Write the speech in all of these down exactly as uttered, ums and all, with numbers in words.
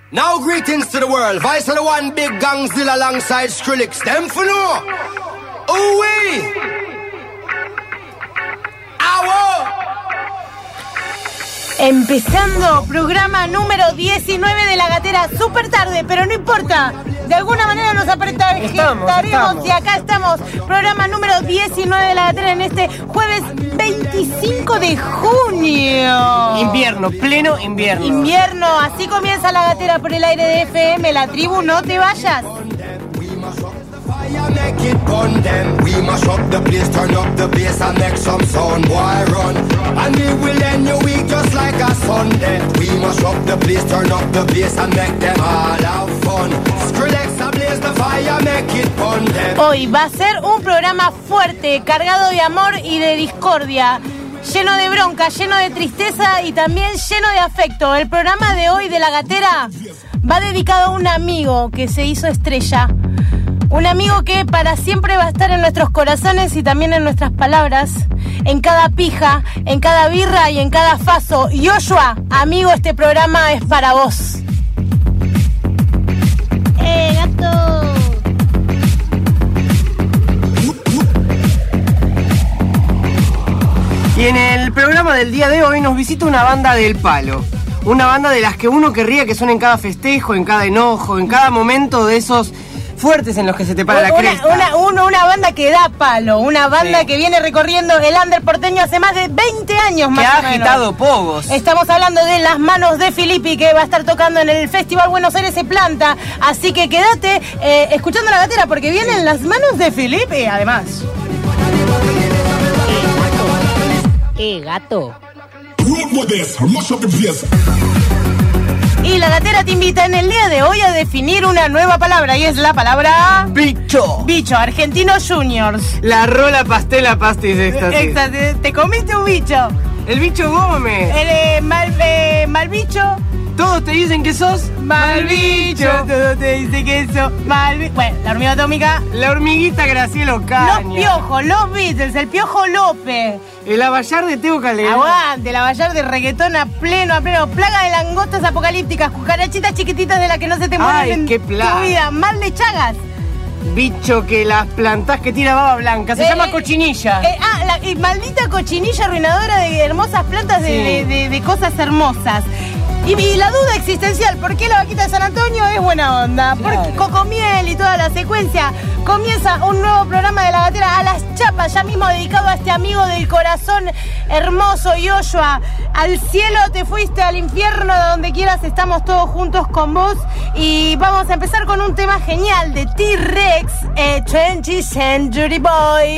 Now greetings to the world. Vice of the one big Gangzilla alongside Skrillex. Them for no. Ooh wee. Ow. Empezando programa número diecinueve de La Gatera, súper tarde, pero no importa. De alguna manera nos apretaremos y acá estamos. Programa número diecinueve de La Gatera en este jueves veinticinco de junio. Invierno, pleno invierno. Invierno, así comienza La Gatera por el aire de F M, la tribu, no te vayas. Make it burn them. We mash up the place, turn up the bass and make some sound. Boy run, and we will end your week just like a Sunday. We mash up the place, turn up the bass and make them all have fun. Skrillex ablaze the fire, make it burn them. Hoy va a ser un programa fuerte, cargado de amor y de discordia, lleno de bronca, lleno de tristeza y también lleno de afecto. El programa de hoy de La Gatera va dedicado a un amigo que se hizo estrella. Un amigo que para siempre va a estar en nuestros corazones y también en nuestras palabras, en cada pija, en cada birra y en cada faso. Yoshua, amigo, este programa es para vos. ¡Eh, gato! Y en el programa del día de hoy nos visita una banda del palo. Una banda de las que uno querría que suene en cada festejo, en cada enojo, en cada momento de esos fuertes en los que se te para una, la cresta. Una, una, una banda que da palo, una banda sí. que viene recorriendo el under porteño hace más de veinte años más que o ha menos. agitado pogos. Estamos hablando de Las Manos de Filippi, que va a estar tocando en el Festival Buenos Aires Se Planta, así que quédate eh, escuchando La Gatera porque vienen Las Manos de Filippi, además. Eh, gato. Y La Gatera te invita en el día de hoy a definir una nueva palabra, y es la palabra... Bicho. Bicho, Argentinos Juniors. La rola pastela pastis éxtasis. Exacto, te comiste un bicho. El bicho Gómez. El eh, mal, eh, mal bicho. Todos te dicen que sos mal bicho. Todos te dicen que sos mal bicho. Bueno, la hormiga atómica. La hormiguita Graciela Ocaña. Los piojos, los Beatles, el Piojo López. El Avallar de Teo Calderón. Aguante, el Avallar de reggaetón a pleno, a pleno. Plaga de langostas apocalípticas, cucarachitas chiquititas de las que no se te mueren en qué plaga. Tu vida. Mal de Chagas. Bicho que las plantás que tira baba blanca. Se eh, llama cochinilla. Eh, ah, la eh, maldita cochinilla arruinadora de hermosas plantas, de, sí. de, de, de cosas hermosas. Y, y la duda existencial, ¿por qué la vaquita de San Antonio es buena onda? Claro. Porque Cocomiel y toda la secuencia. Comienza un nuevo programa de La Gatera a las chapas, ya mismo dedicado a este amigo del corazón hermoso, Yoshua. Al cielo te fuiste, al infierno, de donde quieras, estamos todos juntos con vos. Y vamos a empezar con un tema genial de T-Rex, eh, twentieth Century Boy.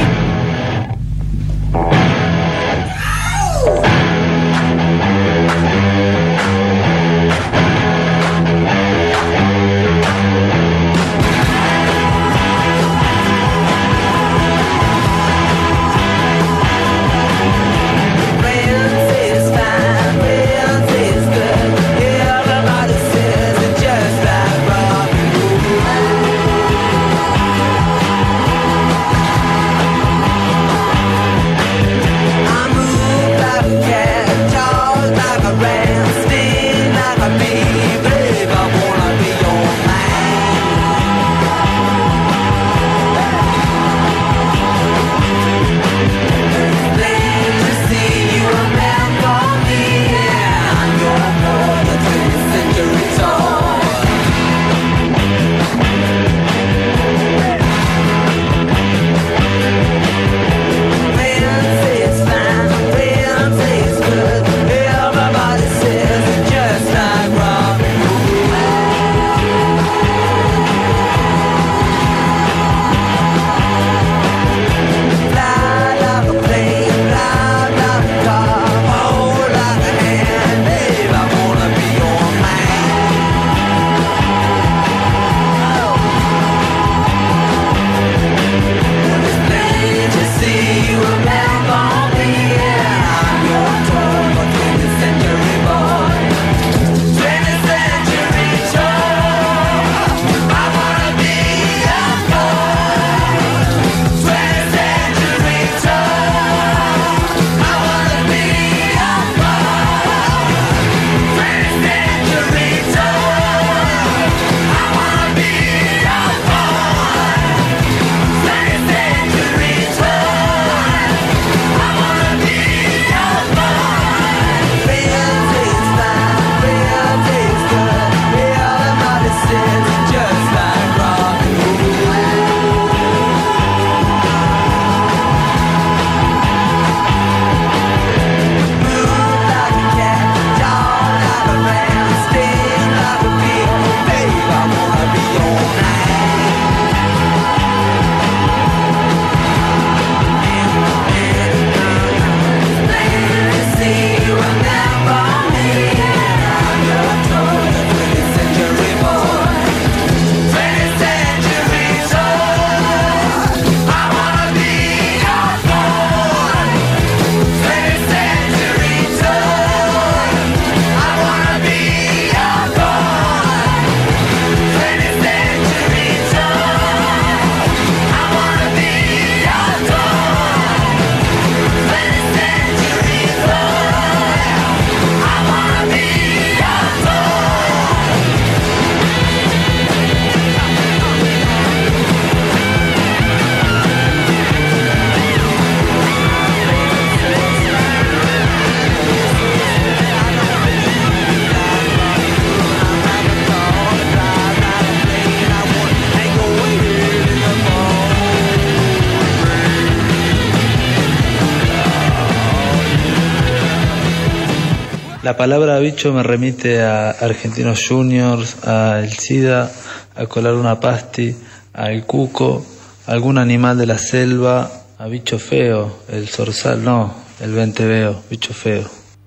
La palabra bicho me remite a Argentinos Juniors, a El SIDA, a colar una pasti, al cuco, a algún animal de la selva, a bicho feo, el zorzal, no, el venteveo, bicho feo.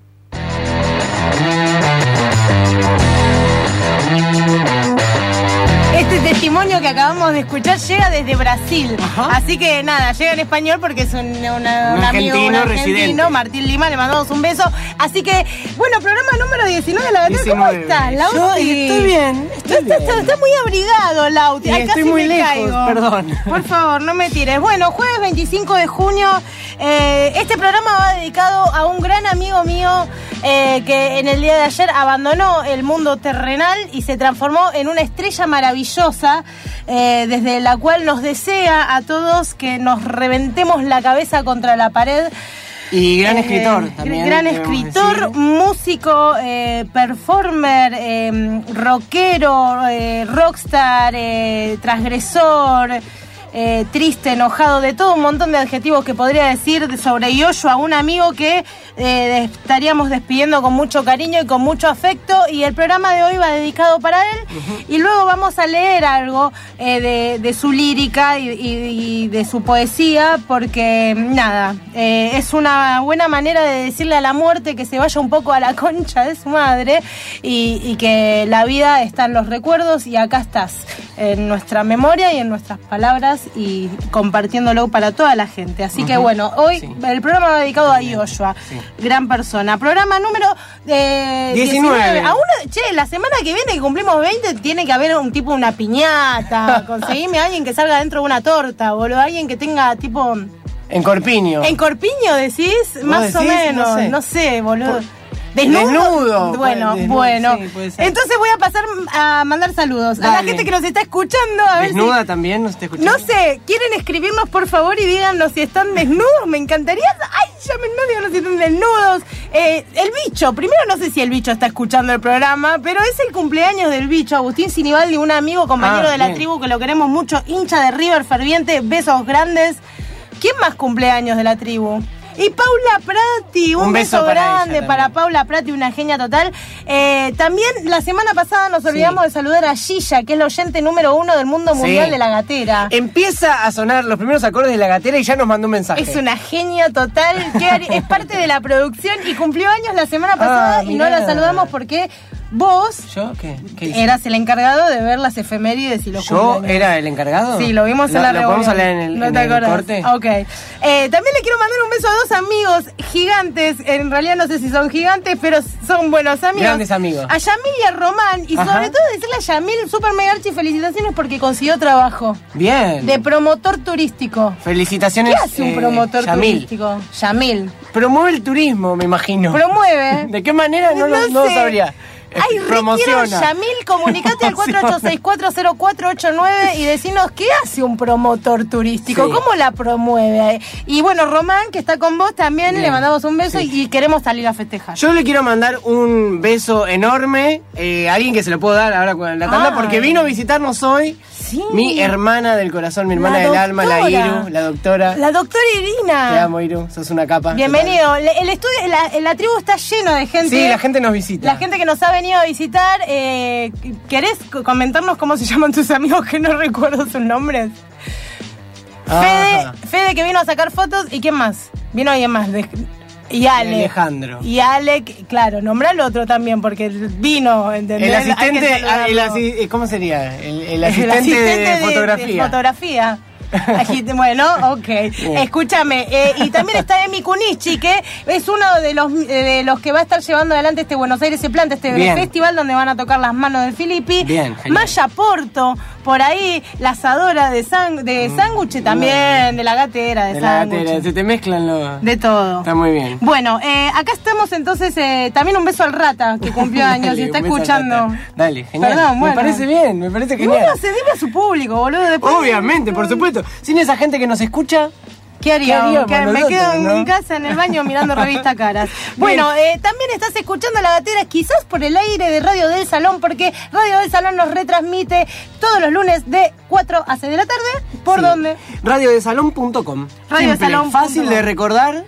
Este testimonio que acabamos de escuchar llega desde Brasil. Ajá. Así que nada, llega en español porque es un, una, un, Un amigo, un argentino argentino, residente. Martín Lima, le mandamos un beso. Así que, bueno, programa número diecinueve de la Gatera. ¿Cómo diecinueve. estás, Lauti? Yo estoy bien, estoy Está, está- bien. está muy abrigado, Lauti. Sí, Ay, estoy casi muy me lejos, caigo. perdón. Por favor, no me tires. Bueno, jueves veinticinco de junio, eh, este programa va dedicado a un gran amigo mío eh, que en el día de ayer abandonó el mundo terrenal y se transformó en una estrella maravillosa, eh, desde la cual nos desea a todos que nos reventemos la cabeza contra la pared. Y gran Eh, escritor también. Gran debemos escritor, decir. músico, eh, performer, eh, rockero, eh, rockstar, eh, transgresor, eh, triste, enojado, de todo un montón de adjetivos que podría decir sobre Yoshua, un amigo que eh, estaríamos despidiendo con mucho cariño y con mucho afecto, y el programa de hoy va dedicado para él. Uh-huh. Y luego vamos a leer algo eh, de, de su lírica y, y, y de su poesía, porque nada, eh, es una buena manera de decirle a la muerte que se vaya un poco a la concha de su madre, y, y que la vida está en los recuerdos, y acá estás, en nuestra memoria y en nuestras palabras, y compartiéndolo para toda la gente. Así uh-huh. que bueno, hoy sí. el programa va dedicado a Yoshua, sí. gran persona. Programa número eh, diecinueve. diecinueve. A uno, che, la semana que viene que cumplimos veinte tiene que haber un tipo, una piñata. Conseguime a alguien que salga dentro de una torta, boludo, alguien que tenga tipo... En Corpiño. ¿En Corpiño decís? Más decís? o menos, no sé, no sé boludo. Por... ¿Desnudo? Desnudo. Bueno, desnudo, bueno. Sí, entonces voy a pasar a mandar saludos. Dale. A la gente que nos está escuchando. A ¿Desnuda ver si... también nos está escuchando? No sé, ¿quieren escribirnos por favor y díganos si están desnudos? Me encantaría. Ay, llámenos, díganos si están desnudos. Eh, el bicho, primero no sé si el bicho está escuchando el programa, pero es el cumpleaños del bicho, Agustín Sinibaldi, un amigo, compañero ah, de la bien. tribu que lo queremos mucho, hincha de River ferviente, besos grandes. ¿Quién más cumpleaños de la tribu? Y Paula Prati, un, un beso, beso para grande para Paula Prati, una genia total. Eh, también la semana pasada nos olvidamos sí. de saludar a Gilla, que es la oyente número uno del mundo mundial sí. de la gatera. Empieza a sonar los primeros acordes de la gatera y ya nos mandó un mensaje. Es una genia total, que es parte de la producción y cumplió años la semana pasada ah, y no la saludamos porque... Vos ¿Yo? ¿Qué? ¿Qué eras el encargado de ver las efemérides y los ¿Yo cumpleaños. era el encargado? Sí, lo vimos en ¿Lo, la ¿Lo reunión. podemos hablar en el, ¿No en te el acordás? corte? Ok. Eh, también le quiero mandar un beso a dos amigos gigantes. En realidad no sé si son gigantes, pero son buenos amigos. Grandes amigos. A Yamil y a Román. Y Ajá. sobre todo decirle a Yamil, super mega archi, felicitaciones porque consiguió trabajo. Bien. De promotor turístico. Felicitaciones. ¿Qué hace un promotor eh, Yamil. turístico? Yamil. Promueve el turismo, me imagino. Promueve. ¿De qué manera? No, no, no sabría. Ay, requiero, Yamil, comunicate al cuatro ocho seis cuatro cero cuatro ocho nueve y decinos qué hace un promotor turístico, sí. cómo la promueve. Y bueno, Román, que está con vos también, Bien. le mandamos un beso sí. y queremos salir a festejar. Yo le quiero mandar un beso enorme eh, a alguien que se lo puedo dar ahora con la tanda, Ay. porque vino a visitarnos hoy. Sí. Mi hermana del corazón, mi hermana del alma, la Iru, la doctora. La doctora Irina. Te amo, Iru, sos una capa. Bienvenido. El, el estudio, la, la tribu está lleno de gente. Sí, la gente nos visita. La gente que nos ha venido a visitar. Eh, ¿Querés comentarnos cómo se llaman tus amigos que no recuerdo sus nombres? Fede, Fede que vino a sacar fotos. ¿Y quién más? Vino alguien más. De, y Ale. Alejandro. Y Ale, claro, nombra al otro también, porque vino, ¿entendés? El asistente, el asi, ¿cómo sería? El, el, asistente, el asistente de, de fotografía. De fotografía. Bueno, ok. Bien. Escúchame. Eh, y también está Emi Kunichi, que es uno de los de los que va a estar llevando adelante este Buenos Aires se planta, este Bien. festival donde van a tocar las manos del Filippi. Bien, Maya Porto, por ahí, la asadora de sang de mm. sándwich también, mm. de la gatera de, de sándwich. La gatera, se te mezclan los... De todo. Está muy bien. Bueno, eh, acá estamos entonces, eh, también un beso al Rata, que cumplió años Dale, y está escuchando. Dale, genial. Perdón, bueno. Me parece bien, me parece genial. Bueno, se debe a su público, boludo. Después Obviamente, por supuesto. Sin esa gente que nos escucha, ¿qué haríamos? ¿Qué haríamos me quedo en ¿no? mi casa en el baño mirando revista Caras. Bueno, eh, también estás escuchando La Gatera, quizás por el aire de Radio del Salón, porque Radio del Salón nos retransmite todos los lunes de cuatro a seis de la tarde. ¿Por sí. dónde? radio de salón punto com. Radio de Salón. Fácil de recordar.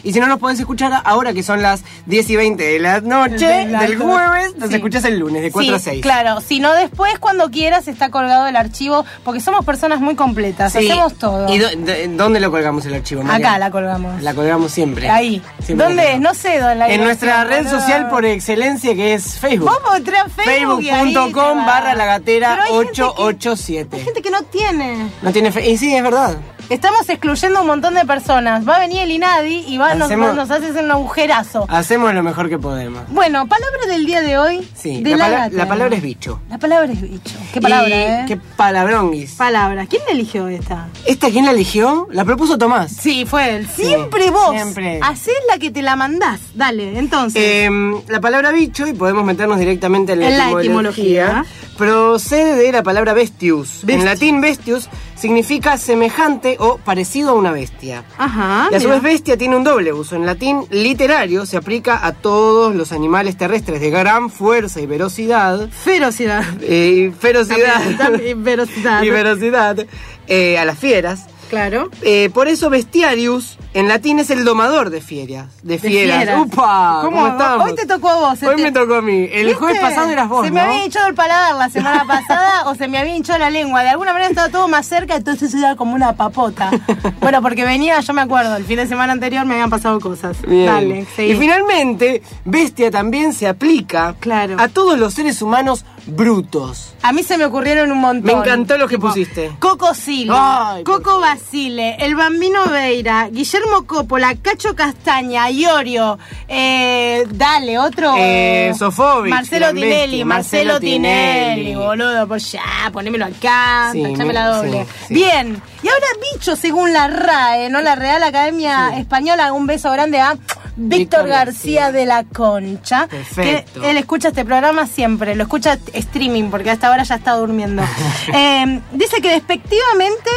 Y si no nos podés escuchar ahora, que son las diez y veinte de la noche De la del to- jueves, nos sí. escuchás el lunes de cuatro Sí, a seis. Claro, si no después, cuando quieras, está colgado el archivo, porque somos personas muy completas, Sí. hacemos todo. ¿Y do- de- dónde lo colgamos el archivo, María? Acá la colgamos. La colgamos siempre. Ahí. Siempre ¿Dónde la es? colgamos. No sé dónde la En nuestra red boludo. social por excelencia, que es Facebook. Vos podés a Facebook y ahí te Facebook.com va. barra la gatera Pero hay gente que- ocho ocho siete. Hay gente que no tiene. No tiene fe. Y sí, es verdad. Estamos excluyendo a un montón de personas. Va a venir el INADI y va, nos, Hacemos- nos hace hacer un agujerazo. Hacemos lo mejor que podemos. Bueno, palabra del día de hoy. Sí, de la, la, pala- gatera. la palabra es bicho. La palabra es bicho. Qué palabra, Y ¿eh? Qué palabronguis. Palabra. ¿Quién la eligió esta? ¿Esta quién la eligió? La propuso Tomás. Sí, fue él. Sí, Siempre vos. siempre. Hacés la que te la mandás. Dale, entonces. Eh, la palabra bicho, y podemos meternos directamente en la, En la etimología, etimología. procede de la palabra bestius. Bestius. En latín bestius significa semejante o parecido a una bestia. Ajá. Y a su mira. vez bestia tiene un doble uso. En latín literario se aplica a todos los animales terrestres de gran fuerza y velocidad. Ferocidad. Eh, ferocidad. También, velocidad. y velocidad. eh, a las fieras. Claro. Eh, por eso bestiarius en latín es el domador de fieras. De De fieras. fieras. ¡Upa! ¿Cómo, ¿Cómo? estamos? Hoy te tocó a vos. Hoy este- me tocó a mí. El ¿Viste? jueves pasado eras vos, Se ¿no? me había hinchado el paladar la semana pasada o se me había hinchado la lengua. De alguna manera estaba todo más cerca, entonces era como una papota. Bueno, porque venía, yo me acuerdo, el fin de semana anterior me habían pasado cosas. Bien. Dale, seguí. Y finalmente, bestia también se aplica Claro. a todos los seres humanos brutos. A mí se me ocurrieron un montón. Me encantó lo que Tipo, pusiste. Coco Sile, Ay, por Coco Basile, El Bambino Veira, Guillermo Coppola, Cacho Castaña, Iorio, eh, dale, otro. Eh, Sofovich, Marcelo Gran Tinelli, Bestia, Marcelo Marcelo Tinelli, Tinelli. boludo, pues ya, ponémelo acá, Sí, tachame me- la doble. sí, sí. Bien, y ahora bicho según la R A E, ¿no? La Real Academia Española, un beso grande a Víctor Víctor García García. de la Concha. Perfecto. Que él escucha este programa siempre, lo escucha streaming porque hasta ahora ya está durmiendo. Eh, dice que despectivamente,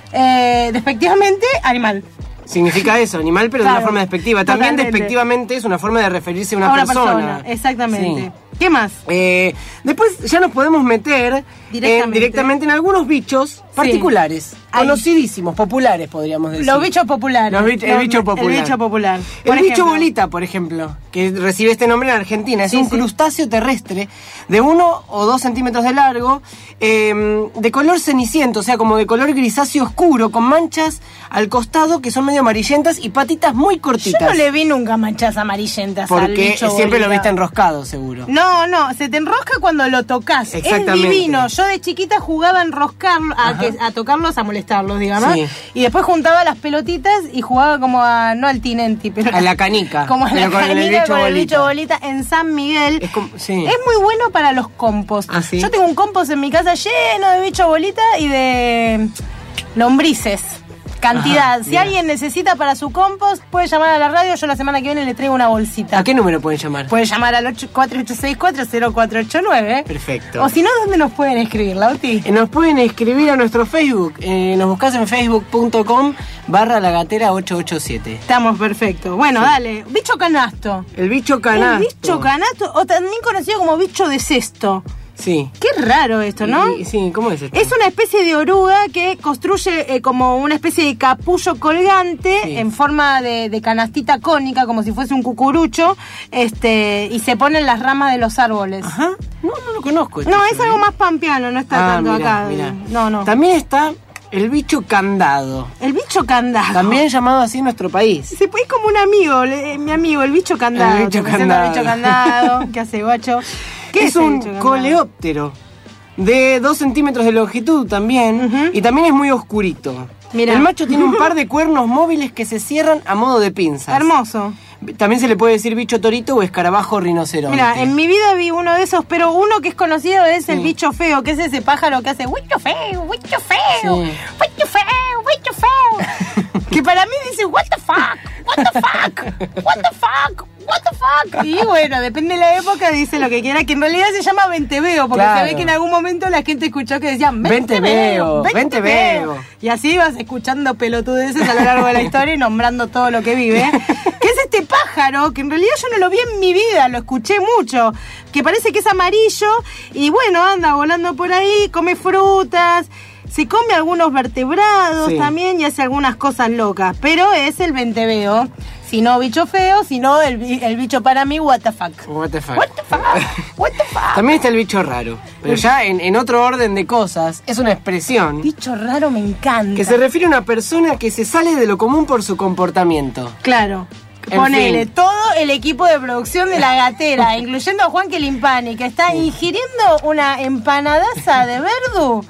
eh, despectivamente, animal. Significa eso, animal, pero de Claro, una forma despectiva. También totalmente. despectivamente es una forma de referirse a una, A una persona. persona, exactamente. Sí. ¿Qué más? Eh, después ya nos podemos meter Directamente. en, directamente en algunos bichos particulares, Ahí. conocidísimos, populares, podríamos decir. Los bichos populares. Los bich- el Los- bicho popular. El bicho popular. El Por bicho ejemplo. bolita, por ejemplo, que recibe este nombre en Argentina, es Sí, un sí. crustáceo terrestre de uno o dos centímetros de largo, eh, de color ceniciento, o sea, como de color grisáceo oscuro, con manchas al costado que son medio amarillentas y patitas muy Yo cortitas. no le vi nunca manchas amarillentas al Porque bicho siempre lo bolita. viste enroscado, seguro. No, no, se te enrosca cuando lo tocas. Es Exactamente. divino. Yo de chiquita jugaba a enroscarlo, a, que- a tocarlos, a molestarlos, digamos. Sí. Y después juntaba las pelotitas y jugaba como a, no al tinenti, pero A la canica. Como a la Pero con el canica bicho con el bolita. bicho bolita en San Miguel. Es como- sí. Es muy bueno para los compost. ¿Ah, sí? Yo tengo un compost en mi casa lleno de bicho bolita y de lombrices. Cantidad. Ajá, si bien. alguien necesita para su compost, puede llamar a la radio. Yo la semana que viene le traigo una bolsita. ¿A qué número pueden llamar? Puede llamar al cuatro ocho seis cuatro cero cuatro ocho nueve. Perfecto. O si no, ¿dónde nos pueden escribir, Lauti? Eh, Nos pueden escribir a nuestro Facebook. Eh, nos buscas en facebook.com barra la gatera ocho ocho siete. Estamos perfectos. Bueno, dale. Bicho canasto. El bicho canasto. El bicho canasto, o también conocido como bicho de cesto. Sí. Qué raro esto, ¿no? Y- sí, ¿cómo es esto? Es una especie de oruga que construye eh, como una especie de capullo colgante Sí. en forma de, de canastita cónica, como si fuese un cucurucho, este, y se pone en las ramas de los árboles. Ajá. No, no lo conozco. esto No, yo, es algo ¿eh? más pampeano, no está Ah, tanto mirá, acá. mirá. No, no. También está el bicho candado. El bicho candado. También llamado así en nuestro país. Se puede como un amigo, le- mi amigo, el bicho candado. El bicho Te presento al candado. bicho candado. ¿Qué hace, guacho? ¿Qué es el un bicho candado? coleóptero de dos centímetros de longitud también. Ujú. Y también es muy oscurito. Mirá. El macho tiene un par de cuernos móviles que se cierran a modo de pinzas. Hermoso. También se le puede decir bicho torito o escarabajo rinoceronte. Mira, en mi vida vi uno de esos, pero uno que es conocido es el Sí. bicho feo, que es ese pájaro que hace bicho feo, bicho feo, Sí. bicho feo, bicho feo. Que para mí dice, what the fuck, what the fuck, what the fuck, what the fuck. Y bueno, depende de la época, dice lo que quiera, que en realidad se llama venteveo, porque Claro. se ve que en algún momento la gente escuchó que decían Venteveo, venteveo, venteveo. Y así vas escuchando pelotudeces a lo largo de la historia y nombrando todo lo que vive. Que es este pájaro, que en realidad yo no lo vi en mi vida, lo escuché mucho, que parece que es amarillo y bueno, anda volando por ahí, come frutas, se come algunos vertebrados Sí. también y hace algunas cosas locas, pero es el venteveo. si no bicho feo, sino el, el bicho para mí, what the fuck. What the fuck. What the fuck. What the fuck. También está el bicho raro, pero ya en, en otro orden de cosas, es una expresión Bicho raro me encanta. que se refiere a una persona que se sale de lo común por su comportamiento. Claro. En Ponele, fin. todo el equipo de producción de La Gatera, incluyendo a Juan Quelimpani, que está ingiriendo una empanadaza de verdú.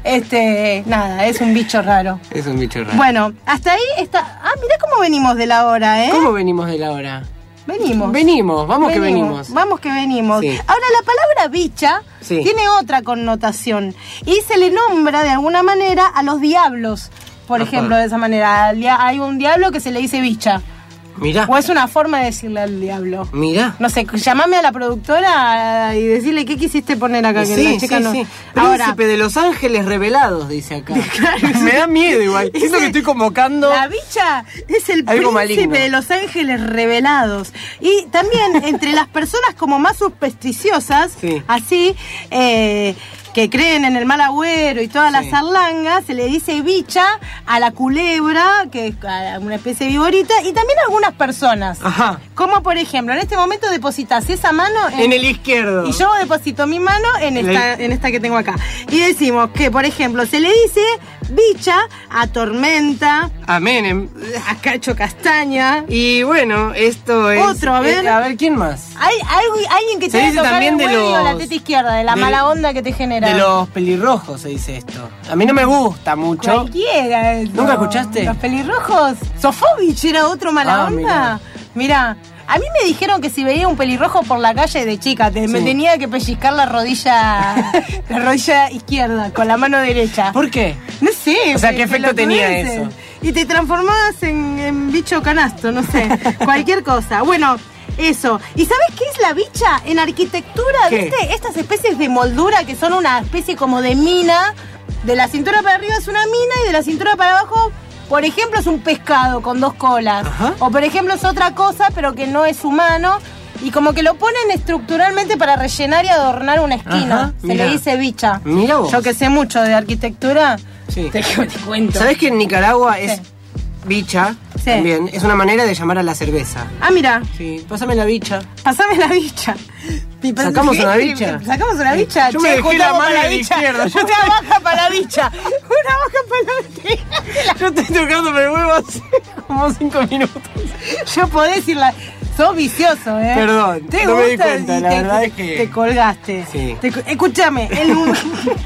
Este, nada, es un bicho raro. Es un bicho raro. Bueno, hasta ahí está. Ah, mirá cómo venimos de la hora, ¿eh? ¿Cómo venimos de la hora? Venimos. Venimos, vamos que venimos. Vamos que venimos. Sí. Ahora, la palabra bicha Sí. tiene otra connotación y se le nombra de alguna manera a los diablos. Por Ajá. ejemplo, de esa manera. Al dia- Hay un diablo que se le dice bicha. Mirá, O es una forma de decirle al diablo. mirá. No sé, llamame a la productora y decirle qué quisiste poner acá. Que Sí, la chica sí, no. sí. Ahora, Príncipe de los ángeles revelados, dice acá. Me da miedo igual. Siento que estoy convocando. la bicha es el Algo príncipe maligno. de los ángeles revelados. Y también entre las personas como más supersticiosas, Sí. así, eh, que creen en el mal agüero y todas las Sí. zarlangas, se le dice bicha a la culebra, que es a una especie de viborita, y también a algunas personas. Ajá. Como por ejemplo, en este momento depositas esa mano En el izquierdo. y yo deposito mi mano en En esta, el- en esta que tengo acá. Y decimos que, por ejemplo, se le dice bicha a tormenta, A Menem. a cacho castaña. Y bueno, esto es. Otro, a ver. eh, a ver, ¿quién más? Hay, hay alguien que Se te va a dice tocar también el de huevo o la los- teta izquierda, de la de- mala onda que te genera. De los pelirrojos se dice esto. A mí no me gusta mucho. Cualquiera eso. ¿Nunca escuchaste? Los pelirrojos. Sofovich era otro mala Ah, onda. mirá. Mirá. A mí me dijeron que si veía un pelirrojo por la calle de chica, te- me Sí. tenía que pellizcar la rodilla la rodilla izquierda con la mano derecha. ¿Por qué? No sé. O sea, ¿qué pe- efecto tenía pelotudeces. eso? Y te transformabas en, en bicho canasto, no sé. Cualquier cosa. Bueno, eso. ¿Y sabes qué es la bicha? En arquitectura, ¿Qué? ¿viste? Estas especies de moldura que son una especie como de mina. De la cintura para arriba es una mina y de la cintura para abajo, por ejemplo, es un pescado con dos colas. Ajá. O por ejemplo es otra cosa, pero que no es humano. Y como que lo ponen estructuralmente para rellenar y adornar una esquina. Ajá, Se mirá. le dice bicha. Mirá vos. Yo que sé mucho de arquitectura, Sí. te, te cuento. ¿Sabés que en Nicaragua es Sí. bicha? Sí. También. Es una manera de llamar a la cerveza. Ah, mira, Sí, pásame la bicha. pasame la bicha. Y pas- ¿Sacamos ¿qué? una bicha? Sacamos una bicha. Yo me Che, dejé juntamos la mano para de la izquierda. Una baja para la bicha. Una baja para la bicha. Yo estoy tocándome el huevo hace como cinco minutos. Yo podés ir la... Sos vicioso, ¿eh? Perdón, ¿Te no me di gusta? cuenta, Y la te, verdad te- es que- Te colgaste. Sí. Te co- escúchame, el... lun-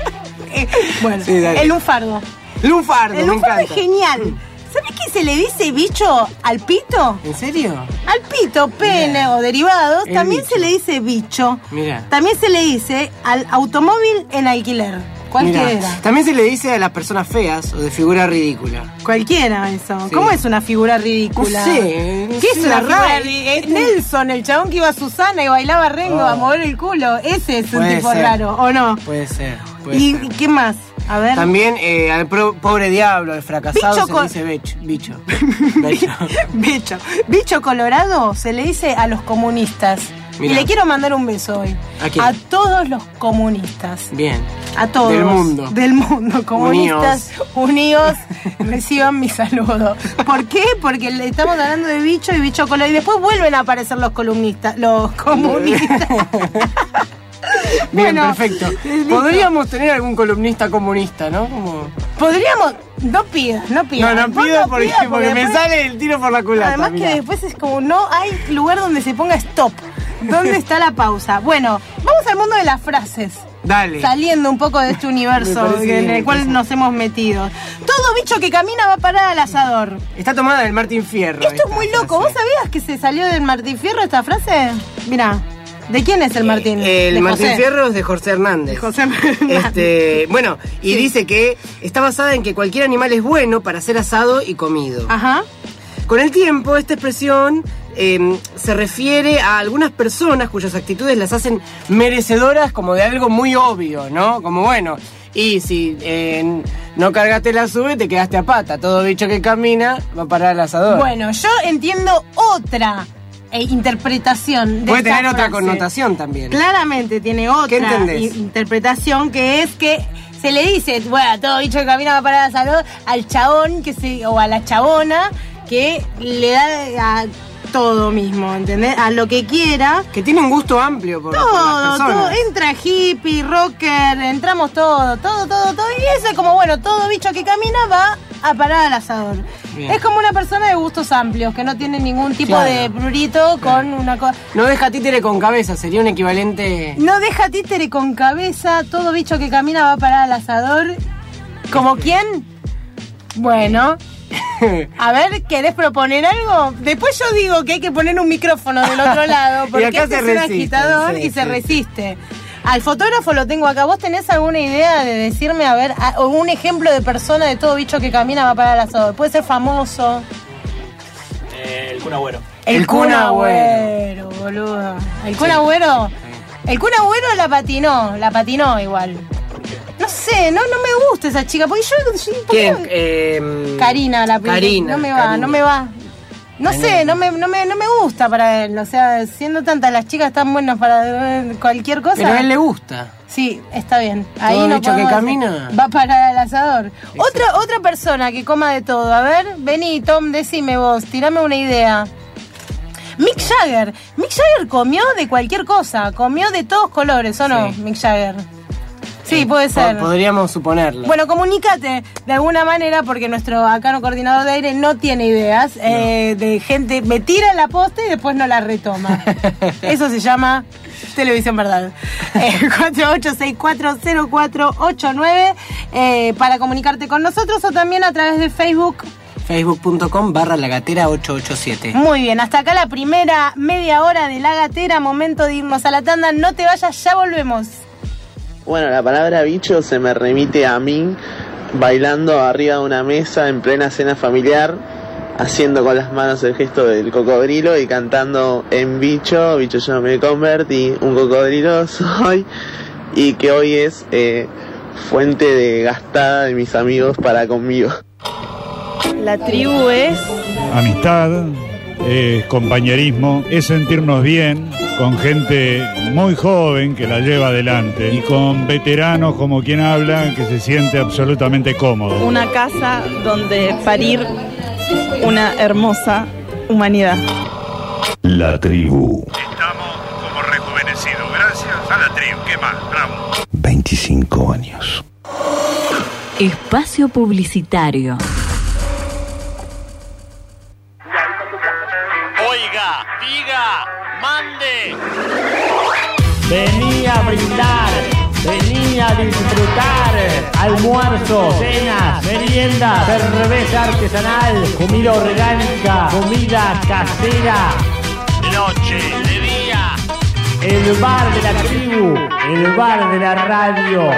eh, bueno, Sí, dale. el lunfardo. Lunfardo, El me lunfardo encanta. es genial. ¿Sabés qué se le dice bicho al pito? ¿En serio? Al pito, pene o derivados, El también bicho. se le dice bicho. Mirá. También se le dice al automóvil en alquiler. Cualquiera. Mirá, también se le dice a las personas feas o de figura ridícula. Cualquiera eso. Sí. ¿Cómo es una figura ridícula? No sé, no ¿Qué sé, es una la figura RAE. ridícula? Es Nelson, el chabón que iba a Susana y bailaba rengo Oh. a mover el culo. Ese es un Puede tipo ser. raro, ¿o no? Puede ser. Puede ¿Y ser. y qué más? A ver. También eh, al pro- pobre diablo, al fracasado, Bicho se con- le dice bech- bicho. Bicho. Bicho. Bicho colorado se le dice a los comunistas. Mirá. Y le quiero mandar un beso hoy. ¿A quién? todos los comunistas. Bien. A todos. Del mundo. Del mundo. Comunistas unidos, reciban mi saludo. ¿Por qué? Porque le estamos hablando de bicho y bicho colorado. Y después vuelven a aparecer los columnistas, los comunistas. Bien, Bueno, perfecto. listo. Podríamos tener algún columnista comunista, ¿no? Como... Podríamos. No pidas, no pidas. No, no Vos pido porque, pidas porque me después- sale el tiro por la culata. Además mirá. que después es como no hay lugar donde se ponga stop. ¿Dónde está la pausa? Bueno, vamos al mundo de las frases. Dale. Saliendo un poco de este Me universo parece bien, en me el cual parece. nos hemos metido. Todo bicho que camina va a parar al asador. Está tomada del Martín Fierro. Esto es esta muy loco. ¿Vos frase. sabías que se salió del Martín Fierro esta frase? Mirá, ¿de quién es el Martín? El De Martín José. Fierro es de José Hernández. De José Hernández. Este, bueno, y Sí. dice que está basada en que cualquier animal es bueno para ser asado y comido. Ajá. Con el tiempo, esta expresión eh, se refiere a algunas personas cuyas actitudes las hacen merecedoras como de algo muy obvio, ¿no? Como bueno, y si eh, no cargaste la sube, te quedaste a pata. Todo bicho que camina va a parar al asador. Bueno, yo entiendo otra eh, interpretación de Puede esta tener otra frase. connotación también. Claramente tiene otra ¿Qué entendés? i- interpretación que es que se le dice, bueno, todo bicho que camina va a parar a la salud al chabón que se, o a la chabona que le da a todo mismo, ¿entendés? A lo que quiera. Que tiene un gusto amplio por, todo, por las personas. todo. Entra hippie, rocker, entramos todo, todo, todo, todo. Y eso es como, bueno, todo bicho que camina va a parar al asador. Bien. Es como una persona de gustos amplios, que no tiene ningún tipo claro. de prurito con claro. una cosa. No deja títere con cabeza, sería un equivalente. No deja títere con cabeza, todo bicho que camina va a parar al asador. ¿Como quién? Bueno. A ver, ¿querés proponer algo? Después yo digo que hay que poner un micrófono del otro lado, porque este es un agitador sí, y se sí, resiste. Sí. Al fotógrafo lo tengo acá. ¿Vos tenés alguna idea de decirme, a ver, a, un ejemplo de persona de todo bicho que camina va a parar al asador? Puede ser famoso. Eh, el Kun Agüero. El, el Kun Agüero, boludo. ¿El Kun Agüero? Sí. El Kun Agüero la patinó, la patinó igual. No sé, no, no me gusta esa chica, porque yo... yo ¿Quién? Eh, Karina, la primera. Karina. No me va, Karina. no me va. No Karina. sé, no me, no, me, no me gusta para él. O sea, siendo tantas las chicas tan buenas para cualquier cosa... Pero a él le gusta. Sí, está bien. Ahí todo no bicho que camina. Va a parar al asador. Otra, otra persona que coma de todo. A ver, vení, Tom, decime vos, tirame una idea. Mick Jagger. Mick Jagger comió de cualquier cosa. Comió de todos colores, ¿o no, sí. Mick Jagger? Sí, puede ser. Podríamos suponerlo. Bueno, comunícate de alguna manera, porque nuestro acá no coordinador de aire no tiene ideas no. eh, de gente, me tira la posta y después no la retoma. Eso se llama Televisión Verdad. Eh, cuatro ocho seis cuatro cero cuatro ocho nueve eh, para comunicarte con nosotros o también a través de Facebook. Facebook.com barra lagatera ocho ocho siete. Muy bien, hasta acá la primera media hora de La Gatera. Momento de irnos a la tanda. No te vayas, ya volvemos. Bueno, la palabra bicho se me remite a mí bailando arriba de una mesa en plena cena familiar, haciendo con las manos el gesto del cocodrilo y cantando en bicho, bicho yo me convertí, un cocodrilo soy, y que hoy es eh, fuente de gastada de mis amigos para conmigo. La tribu es... amistad, es compañerismo, es sentirnos bien con gente muy joven que la lleva adelante y con veteranos como quien habla que se siente absolutamente cómodo. Una casa donde parir una hermosa humanidad. La tribu. Estamos como rejuvenecidos, gracias a la tribu. ¿Qué más? Bravo. veinticinco años. Espacio publicitario. Oiga, diga, mande. Vení a brindar, vení a disfrutar. Almuerzo, cenas, meriendas, cerveza artesanal, comida orgánica, comida casera. De noche, de día. El bar de la tribu, el bar de la radio.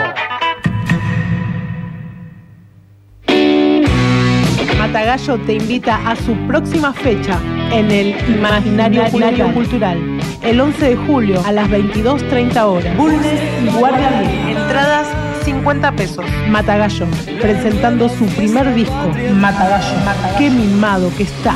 Matagallo te invita a su próxima fecha en el Imaginario, Imaginario Cultural. El once de julio a las veintidós treinta horas. Bulnes y Guardia Vieja. Entradas cincuenta pesos. Matagallo, presentando su primer disco. Matagallo. Matagallo. Qué mimado que está.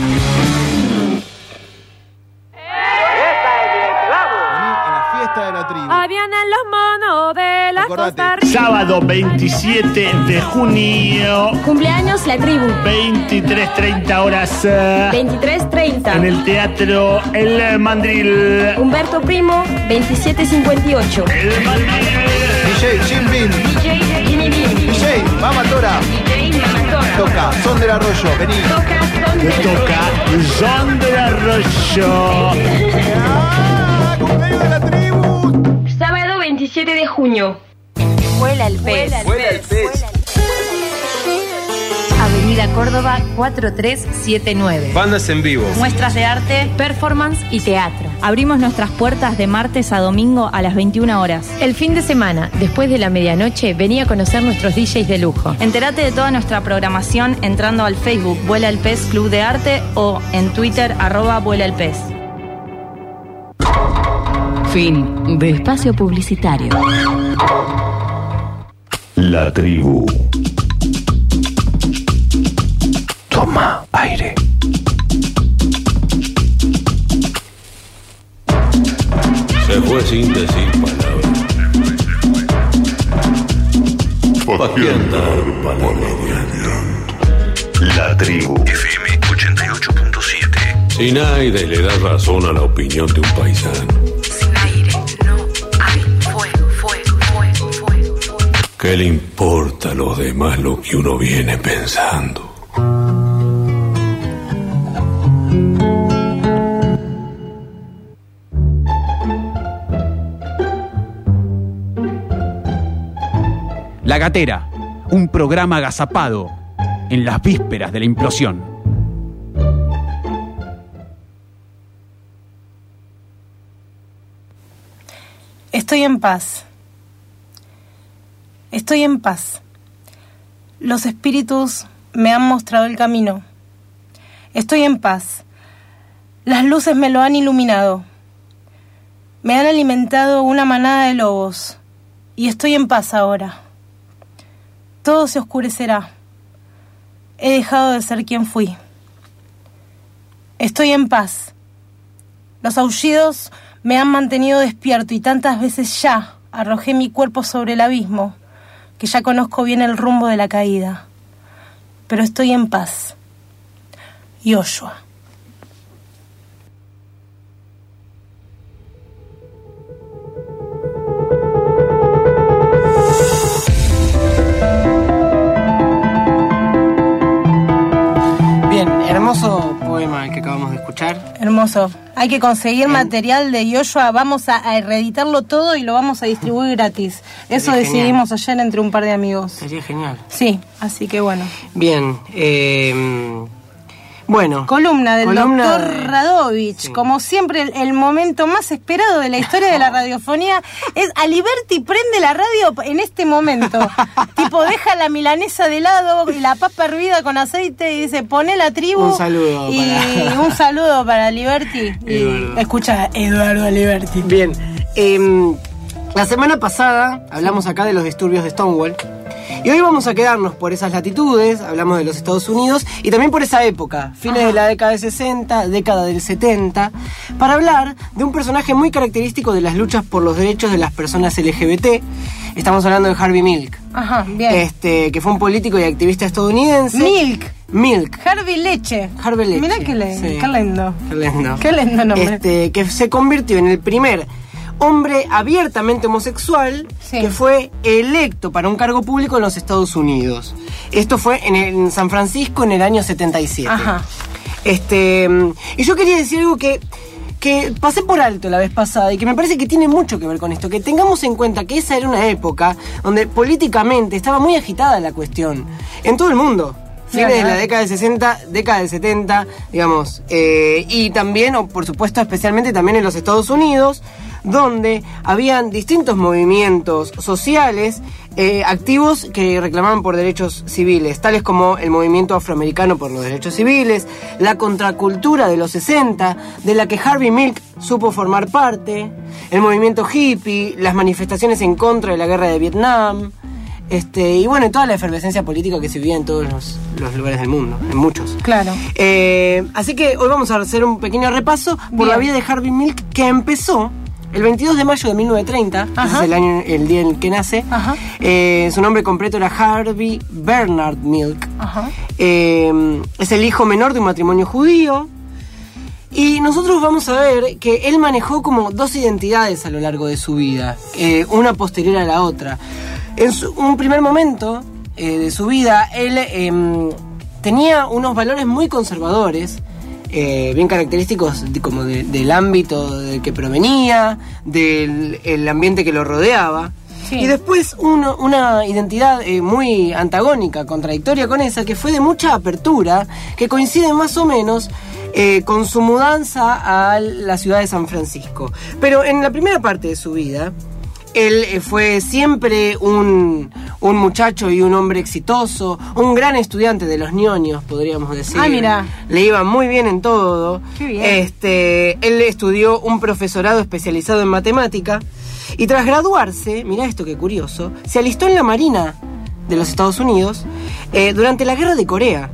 De la tribu. Ahí vienen los monos de la Costa Rica. Sábado veintisiete de junio. Cumpleaños La Tribu. veintitrés treinta horas. veintitrés treinta. En el Teatro El Mandril. Humberto Primo, veintisiete cincuenta y ocho. El Mandril. D J Jim Beam. D J Jimmy Beam. D J Mama Tora. D J Mama Tora. Toca Son del Arroyo. Vení. Toca Son del Arroyo. Toca Son del Arroyo. ¡Ah! ¡Cumpleaños de la tribu! Sábado veintisiete de junio. Vuela el pez. Vuela el pez. Avenida Córdoba cuatro tres siete nueve. Bandas en vivo. Muestras de arte, performance y teatro. Abrimos nuestras puertas de martes a domingo a las veintiuna horas. El fin de semana, después de la medianoche, vení a conocer nuestros D Js de lujo. Entérate de toda nuestra programación entrando al Facebook Vuela el Pez Club de Arte o en Twitter arroba Vuela el Pez. Fin de espacio publicitario. La tribu. Toma aire. Se fue sin decir palabras. ¿Para qué andar palabras? La tribu. F M ochenta y ocho punto siete. Sinaide le da razón a la opinión de un paisano. Sin aire no hay fuego, fuego, fuego, fuego, fuego. ¿Qué le importa a los demás lo que uno viene pensando? La Gatera, un programa agazapado en las vísperas de la implosión. Estoy en paz. Estoy en paz. Los espíritus me han mostrado el camino. Estoy en paz. Las luces me lo han iluminado. Me han alimentado una manada de lobos. Y estoy en paz ahora. Todo se oscurecerá. He dejado de ser quien fui. Estoy en paz. Los aullidos me han mantenido despierto y tantas veces ya arrojé mi cuerpo sobre el abismo, que ya conozco bien el rumbo de la caída. Pero estoy en paz. Yoshua. Hermoso poema el que acabamos de escuchar. Hermoso. Hay que conseguir Bien. material de Yoshua. Vamos a, a reeditarlo todo y lo vamos a distribuir gratis. Eso Sería decidimos genial. ayer entre un par de amigos. Sería genial. Sí, así que bueno. Bien. Eh, bueno. Columna del columna doctor de... Radovich. Sí. Como siempre, el, el momento más esperado de la historia de la radiofonía es Aliberti prende la radio en este momento. Tipo, deja la milanesa de lado y la papa hervida con aceite y dice, pone la tribu. Un saludo y para... un saludo para Aliberti. Y escucha, Eduardo Aliberti. Bien. Eh, la semana pasada hablamos acá de los disturbios de Stonewall. Y hoy vamos a quedarnos por esas latitudes, hablamos de los Estados Unidos y también por esa época, fines Ajá. de la década del sesenta, década del setenta, para hablar de un personaje muy característico de las luchas por los derechos de las personas L G B T. Estamos hablando de Harvey Milk. Ajá, bien. Este, que fue un político y activista estadounidense. Milk. Milk. Harvey Leche. Harvey Leche. Mirá qué, le, sí. qué lindo. Qué lindo. Qué lindo nombre. Este, que se convirtió en el primer hombre abiertamente homosexual sí. que fue electo para un cargo público en los Estados Unidos. Esto fue en, el, en San Francisco en el año setenta y siete. Ajá. Este, y yo quería decir algo que, que pasé por alto la vez pasada y que me parece que tiene mucho que ver con esto. Que tengamos en cuenta que esa era una época donde políticamente estaba muy agitada la cuestión. En todo el mundo. Fines de la década del sesenta, década del setenta, digamos. Eh, y también, o por supuesto, especialmente también en los Estados Unidos, donde habían distintos movimientos sociales eh, activos que reclamaban por derechos civiles, tales como el movimiento afroamericano por los derechos civiles, la contracultura de los sesenta, de la que Harvey Milk supo formar parte, el movimiento hippie, las manifestaciones en contra de la guerra de Vietnam, este y bueno, toda la efervescencia política que se vivía en todos los, los lugares del mundo, en muchos. Claro. Eh, así que hoy vamos a hacer un pequeño repaso por Bien. la vida de Harvey Milk, que empezó el veintidós de mayo de mil novecientos treinta, ese es el año, el día en el que nace. Eh, su nombre completo era Harvey Bernard Milk. Eh, es el hijo menor de un matrimonio judío. Y nosotros vamos a ver que él manejó como dos identidades a lo largo de su vida, eh, una posterior a la otra. En su, un primer momento eh, de su vida, él eh, tenía unos valores muy conservadores, Eh, bien característicos de, como de, del ámbito del que provenía, del el ambiente que lo rodeaba. Sí. Y después uno, una identidad eh, muy antagónica, contradictoria con esa, que fue de mucha apertura, que coincide más o menos eh, con su mudanza a la ciudad de San Francisco. Pero en la primera parte de su vida, él eh, fue siempre un, un muchacho y un hombre exitoso, un gran estudiante de los ñoños, podríamos decir. Ah, mira. Le iba muy bien en todo. Qué bien. Este, él estudió un profesorado especializado en matemática y tras graduarse, mirá esto qué curioso, se alistó en la Marina de los Estados Unidos eh, durante la Guerra de Corea.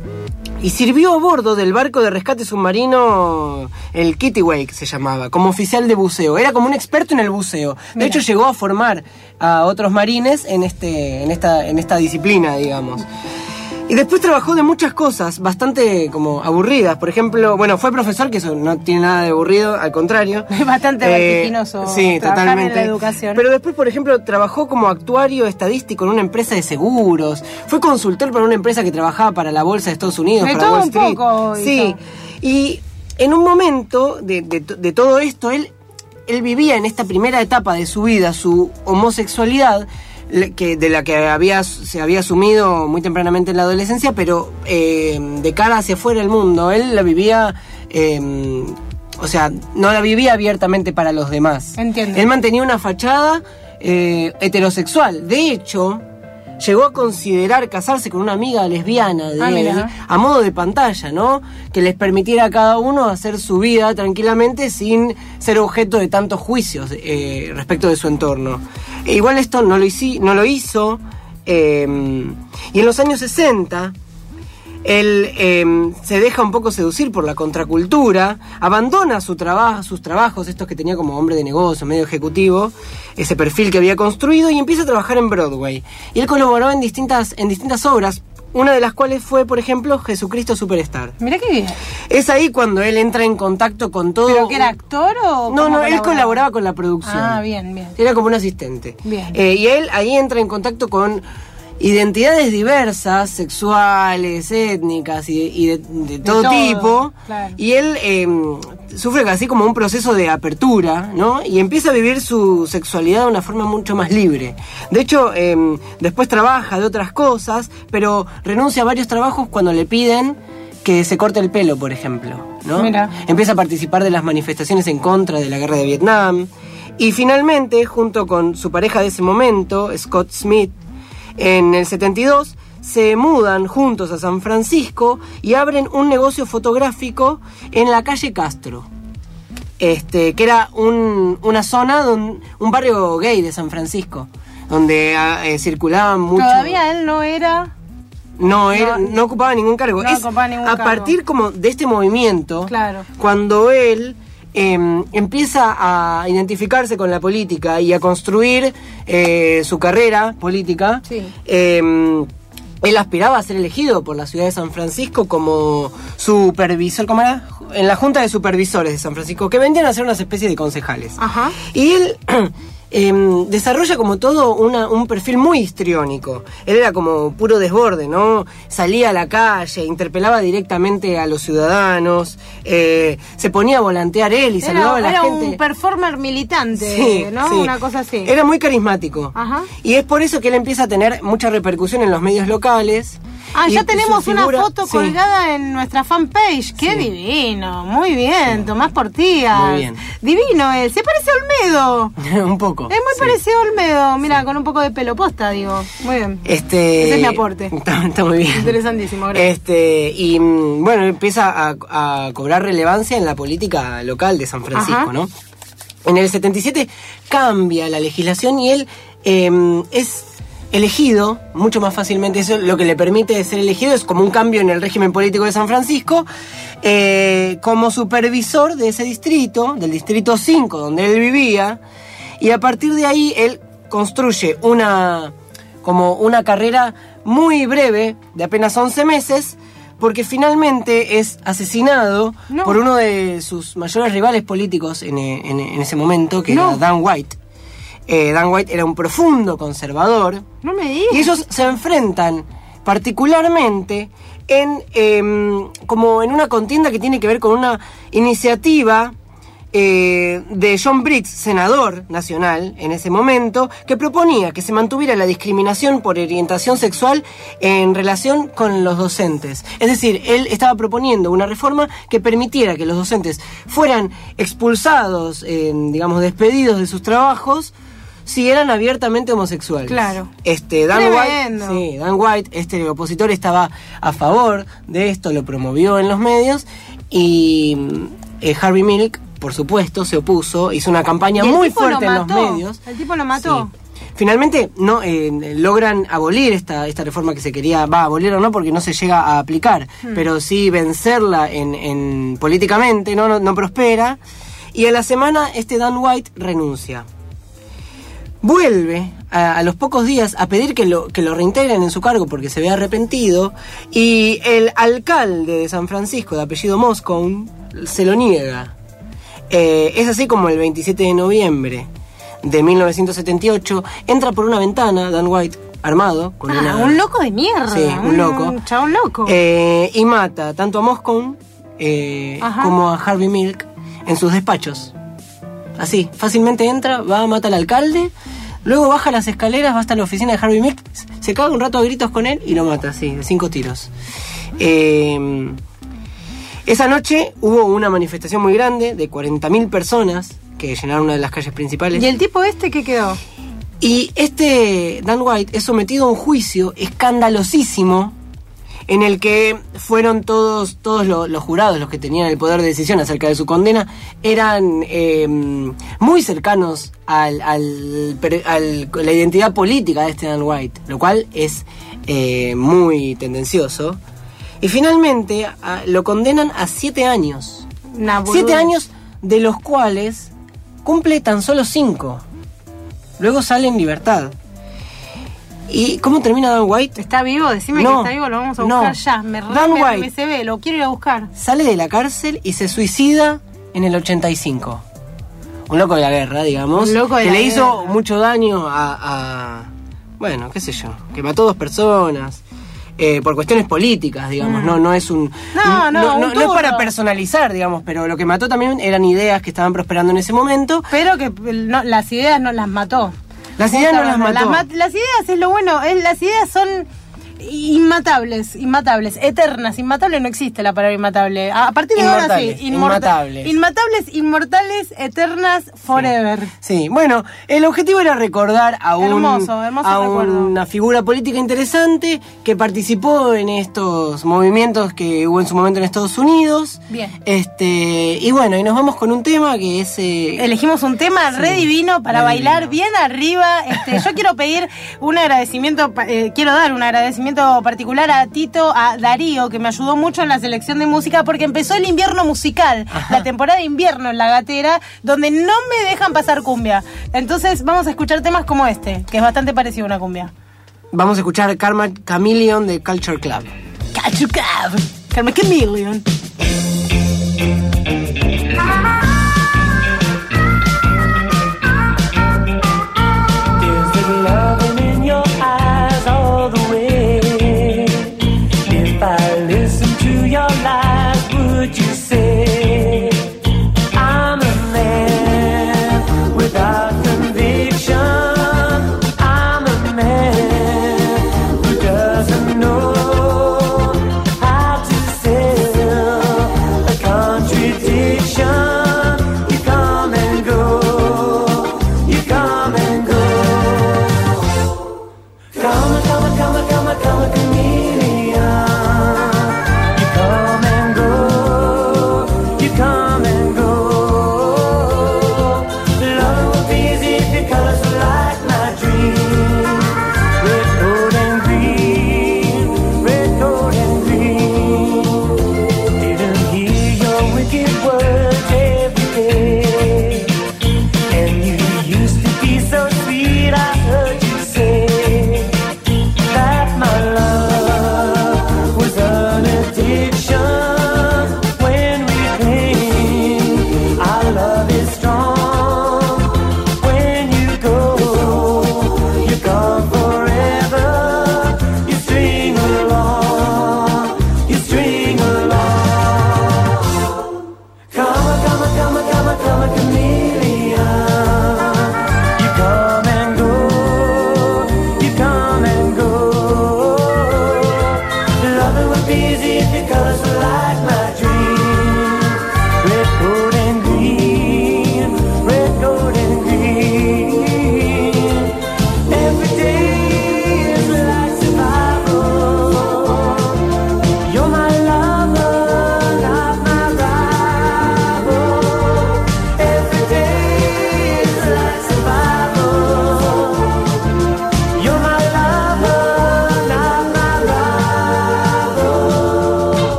Y sirvió a bordo del barco de rescate submarino, el Kittiwake se llamaba, como oficial de buceo. Era como un experto en el buceo. De Mira. hecho, llegó a formar a otros marines en este, en esta, en esta disciplina, digamos. Y después trabajó de muchas cosas bastante como aburridas. Por ejemplo, bueno, fue profesor, que eso no tiene nada de aburrido, al contrario. Es bastante Eh, vertiginoso sí, trabajar totalmente. en la educación. Pero después, por ejemplo, trabajó como actuario estadístico en una empresa de seguros. Fue consultor para una empresa que trabajaba para la bolsa de Estados Unidos, De para todo Wall un Street. poco hizo. Sí. Y en un momento de, de, de todo esto, él, él vivía en esta primera etapa de su vida, su homosexualidad, que de la que había se había asumido muy tempranamente en la adolescencia, pero eh, de cara hacia afuera del mundo. Él la vivía, eh, o sea, no la vivía abiertamente para los demás. Entiendo. Él mantenía una fachada eh, heterosexual. De hecho, llegó a considerar casarse con una amiga lesbiana de Ah, él, mira. a modo de pantalla, ¿no? Que les permitiera a cada uno hacer su vida tranquilamente sin ser objeto de tantos juicios eh, respecto de su entorno. E igual esto no lo, hici, no lo hizo, eh, y en los años sesenta él eh, se deja un poco seducir por la contracultura, abandona su traba- sus trabajos, estos que tenía como hombre de negocio, medio ejecutivo, ese perfil que había construido, y empieza a trabajar en Broadway. Y él colaboró en distintas, en distintas obras, una de las cuales fue, por ejemplo, Jesucristo Superstar. Mirá qué bien. Es ahí cuando él entra en contacto con todo... ¿Pero que era actor o...? No, cómo no, él colaboraba con la producción. Ah, bien, bien. Era como un asistente. Bien. Eh, y él ahí entra en contacto con identidades diversas, sexuales, étnicas y de, y de- de todo, todo, tipo. claro. Y él eh, sufre casi como un proceso de apertura, ¿no? Y empieza a vivir su sexualidad de una forma mucho más libre. De hecho, eh, después trabaja de otras cosas, pero renuncia a varios trabajos cuando le piden que se corte el pelo, por ejemplo, ¿no? Mira. Empieza a participar de las manifestaciones en contra de la guerra de Vietnam. Y finalmente, junto con su pareja de ese momento, Scott Smith, en el setenta y dos se mudan juntos a San Francisco y abren un negocio fotográfico en la calle Castro, este, que era un, una zona, don- un barrio gay de San Francisco, donde ah, eh, circulaban mucho... Todavía él no era... No, era, No, no ocupaba ningún cargo. no Es ocupaba ningún a cargo. partir como de este movimiento, Claro. cuando él eh, empieza a identificarse con la política y a construir eh, su carrera política, Sí. eh, él aspiraba a ser elegido por la ciudad de San Francisco como supervisor, ¿cómo era? En la junta de supervisores de San Francisco, que vendían a ser una especie de concejales. Ajá. Y él eh, desarrolla como todo una, un perfil muy histriónico. Él era como puro desborde, ¿no? Salía a la calle, interpelaba directamente a los ciudadanos, eh, se ponía a volantear él y saludaba Era, a la era gente. un performer militante, Sí, ¿no? sí. Una cosa así. Era muy carismático. Ajá. Y es por eso que él empieza a tener mucha repercusión en los medios locales. Ah, Y ya su tenemos una figura- foto sí. colgada en nuestra fanpage. ¡Qué Sí. divino! Muy bien, Tomás Portías. Muy bien. Divino él. Se parece a Olmedo. Un poco. Es muy sí. parecido a Olmedo. Mira, con un poco de pelo posta, digo. Muy bien. Este, Ese es mi aporte. Está, está muy bien. Interesantísimo, gracias. Este, y mm, bueno, empieza a, a cobrar relevancia en la política local de San Francisco, Ajá. ¿no? En el setenta y siete cambia la legislación y él eh, es elegido mucho más fácilmente. Eso lo que le permite ser elegido es como un cambio en el régimen político de San Francisco, eh, como supervisor de ese distrito, del distrito cinco donde él vivía, y a partir de ahí él construye una como una carrera muy breve de apenas once meses, porque finalmente es asesinado No. por uno de sus mayores rivales políticos en, e- en- en ese momento, que No. era Dan White. Eh, Dan White era un profundo conservador, No me digas. y ellos se enfrentan particularmente en em, como en una contienda que tiene que ver con una iniciativa eh, de John Briggs, senador nacional en ese momento, que proponía que se mantuviera la discriminación por orientación sexual en relación con los docentes. Es decir, él estaba proponiendo una reforma que permitiera que los docentes fueran expulsados, eh, digamos, despedidos de sus trabajos si eran abiertamente homosexuales. Claro. Este, Dan Tremendo. White, sí, Dan White, este opositor, estaba a favor de esto, lo promovió en los medios, y eh, Harvey Milk, por supuesto, se opuso, hizo una campaña ¿Y el muy tipo lo fuerte en los mató? medios. El tipo lo mató. Sí. Finalmente no eh, logran abolir esta, esta reforma que se quería, va a abolir o no, porque no se llega a aplicar, Hmm. pero sí vencerla en, en políticamente, no, no, no prospera, y a la semana este Dan White renuncia. Vuelve a, a los pocos días a pedir que lo, que lo reintegren en su cargo porque se ve arrepentido, y el alcalde de San Francisco, de apellido Moscone, se lo niega. Eh, es así como el veintisiete de noviembre de mil novecientos setenta y ocho entra por una ventana Dan White armado con ah, una... un loco de mierda. Sí, un, un loco. Un chabón loco. Eh, y mata tanto a Moscone eh, como a Harvey Milk en sus despachos. Así, fácilmente entra, va, mata al alcalde, luego baja las escaleras, va hasta la oficina de Harvey Milk, se caga un rato a gritos con él y lo mata, así, de cinco tiros. Eh, esa noche hubo una manifestación muy grande de cuarenta mil personas que llenaron una de las calles principales. ¿Y el tipo este qué quedó? Y este Dan White es sometido a un juicio escandalosísimo en el que fueron todos todos los, los jurados, los que tenían el poder de decisión acerca de su condena, eran eh, muy cercanos al, al, al, a la identidad política de este Dan White, lo cual es eh, muy tendencioso. Y finalmente a, lo condenan a siete años. Nah, siete años de los cuales cumple tan solo cinco. Luego sale en libertad. ¿Y cómo termina Dan White? ¿Está vivo? Decime no, que está vivo, lo vamos a buscar no. ya. Me Dan me, White me se ve, lo quiero ir a buscar. Sale de la cárcel y se suicida en el ochenta y cinco. Un loco de la guerra, digamos. Un loco de que la le guerra. hizo mucho daño a, a... Bueno, qué sé yo. Que mató dos personas. Eh, por cuestiones políticas, digamos. Mm. No, no es un... No, no, no, un no, no es para personalizar, digamos, pero lo que mató también eran ideas que estaban prosperando en ese momento. Pero que no, las ideas no las mató. Las ideas no las mató. Las, mat- las ideas es lo bueno, es, las ideas son inmatables, inmatables, eternas, inmatables no existe la palabra inmatable. A, a partir de ahora sí, inmorta- inmatables. Inmatables, inmortales, eternas, forever. Sí. sí, bueno, el objetivo era recordar a, un, hermoso, hermoso a recuerdo. una figura política interesante que participó en estos movimientos que hubo en su momento en Estados Unidos. Bien. Este, y bueno, y nos vamos con un tema que es... Eh, Elegimos un tema sí, re divino para re bailar divino. bien arriba. Este, yo quiero pedir un agradecimiento, eh, quiero dar un agradecimiento particular a Tito, a Darío, que me ayudó mucho en la selección de música porque empezó el invierno musical, Ajá. la temporada de invierno en La Gatera, donde no me dejan pasar cumbia. Entonces vamos a escuchar temas como este, que es bastante parecido a una cumbia. Vamos a escuchar Karma Chameleon de Culture Club. Culture Club. Karma Chameleon. Country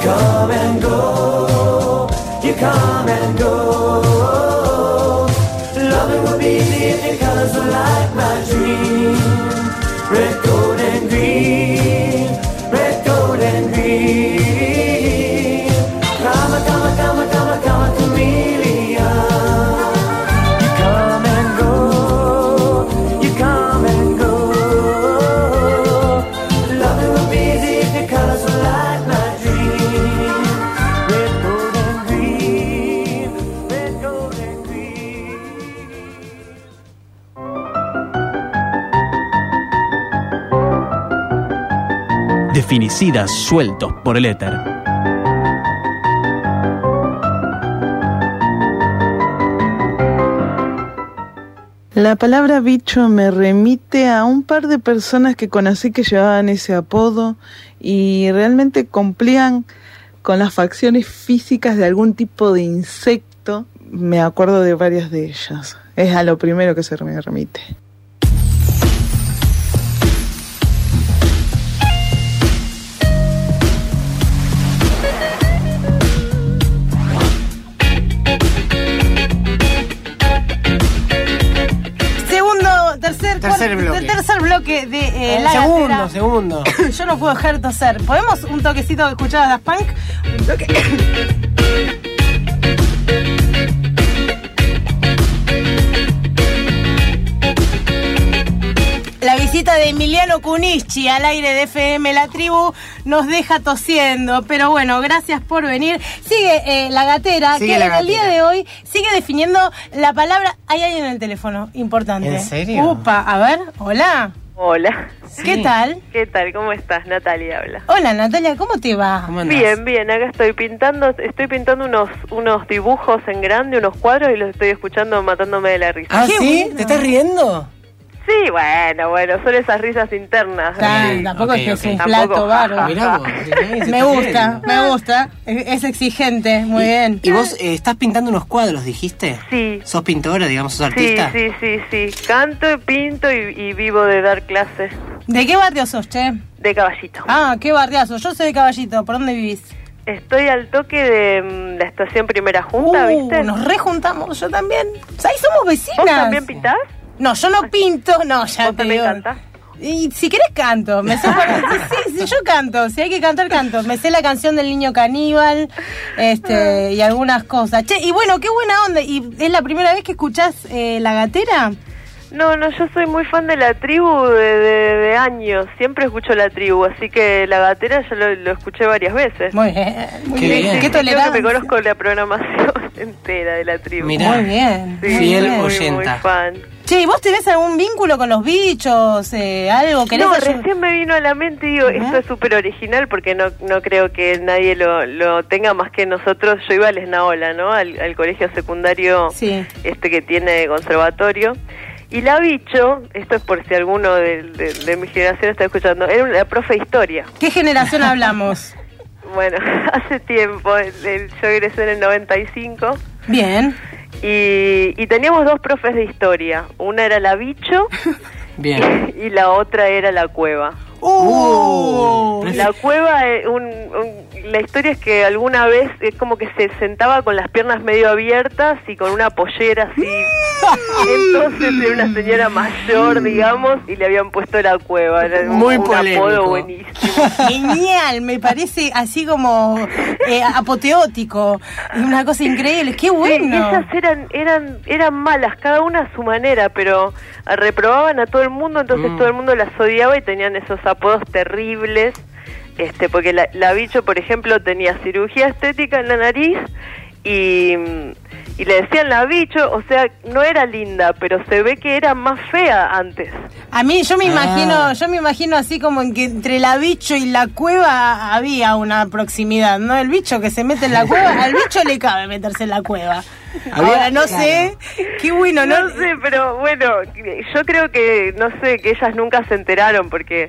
come and go, you come and go. Loving would be easy if your colors were like my dream. Red, gold, and green, red, gold, and green. Come a, come a, come a, come a, come a chameleon. You come and go, you come and go. Loving would be easy if your colors were like my dream. Red, gold, and green, red, gold, and green. Definicidas sueltos por el éter. La palabra bicho me remite a un par de personas que conocí que llevaban ese apodo y realmente cumplían con las facciones físicas de algún tipo de insecto. Me acuerdo de varias de ellas. Es a lo primero que se me remite. Segundo, tercer, Tercer cuarto- bloque. tercer bloque de eh, Eh, La segundo, Gatera. segundo. Yo no puedo dejar de toser. ¿Podemos un toquecito de escuchar a Daft Punk? Un toque. La visita de Emiliano Cunisci al aire de F M La Tribu nos deja tosiendo, pero bueno, gracias por venir. Sigue eh, La Gatera, Sigue que La en el día Gatera. de hoy sigue definiendo la palabra. Hay alguien en el teléfono, importante. ¿En serio? Upa, a ver, hola. Hola. ¿Qué tal? ¿Qué tal? ¿Cómo estás? Natalia habla. Hola Natalia, ¿cómo te va? Bien, bien, acá estoy pintando, estoy pintando unos unos dibujos en grande, unos cuadros y los estoy escuchando matándome de la risa. ¿Ah, sí? ¿Te estás riendo? Sí, bueno, bueno, son esas risas internas. Ah, Sí. tampoco Ok, es que es ok. un Tampoco, plato ja, bárbaro. ja, Mirá ja. vos, mirá, se Me está gusta, riendo. me gusta. Es es exigente, muy bien. ¿Y vos eh, estás pintando unos cuadros, dijiste? Sí. ¿Sos pintora, digamos, sos Sí, artista? sí, sí, sí. Canto, pinto y, y vivo de dar clases ¿De qué barrio sos, che? de Caballito. Ah, qué barriazo. Yo soy de Caballito. ¿Por dónde vivís? Estoy al toque de mm, la estación Primera Junta, Uh, ¿viste? Nos rejuntamos, yo también. Ahí somos vecinas. ¿Vos también pintás? No, yo no pinto, no, ya ¿Vos te también digo. cantás? Y si querés canto, me sé para- sí, sí, yo canto, si hay que cantar, canto. Me sé la canción del niño caníbal, este, y algunas cosas. Che, y bueno, qué buena onda. ¿Y es la primera vez que escuchás eh, La Gatera? No, no, yo soy muy fan de la tribu de, de- de años. Siempre escucho la tribu, así que la gatera ya lo, lo escuché varias veces. Muy bien, muy Qué bien. bien. Qué Creo que tolerancia. me conozco la programación entera de la tribu. Mirá. Muy bien. Sí, muy Fiel bien. muy, muy oyenta. fan. Che, ¿y vos tenés algún vínculo con los bichos? Eh, ¿Algo? ¿Querés No, ayudar? recién me vino a la mente y digo, esto es súper original porque no no creo que nadie lo, lo tenga más que nosotros. Yo iba al Esnaola, ¿no? Al, al colegio secundario Sí. este que tiene conservatorio. Y la bicho, esto es por si alguno de, de, de mi generación está escuchando, era una profe de historia. ¿Qué generación hablamos? Bueno, hace tiempo, el- el- yo egresé en el noventa y cinco. Bien. Y, y teníamos dos profes de historia. Una era la bicho Bien. y la otra era la cueva. Uh, La cueva, eh, un, un- la historia es que alguna vez es como que se sentaba con las piernas medio abiertas y con una pollera así. Entonces era una señora mayor, digamos, y le habían puesto la cueva. Era un, Muy un polémico. apodo buenísimo. Genial, me parece así como eh, apoteótico. Es una cosa increíble, qué Sí, y bueno. ellas eran, eran, eran malas, cada una a su manera, pero reprobaban a todo el mundo, entonces Mm. todo el mundo las odiaba y tenían esos apodos terribles. Este, porque la, la bicho, por ejemplo, tenía cirugía estética en la nariz y, y le decían la bicho, o sea, no era linda, pero se ve que era más fea antes. A mí yo me Ah. imagino, yo me imagino así como en que entre la bicho y la cueva había una proximidad, ¿no? El bicho que se mete en la cueva, al bicho le cabe meterse en la cueva. Había- Ahora no claro. sé, qué bueno, ¿no? No sé, pero bueno, yo creo que, no sé, que ellas nunca se enteraron porque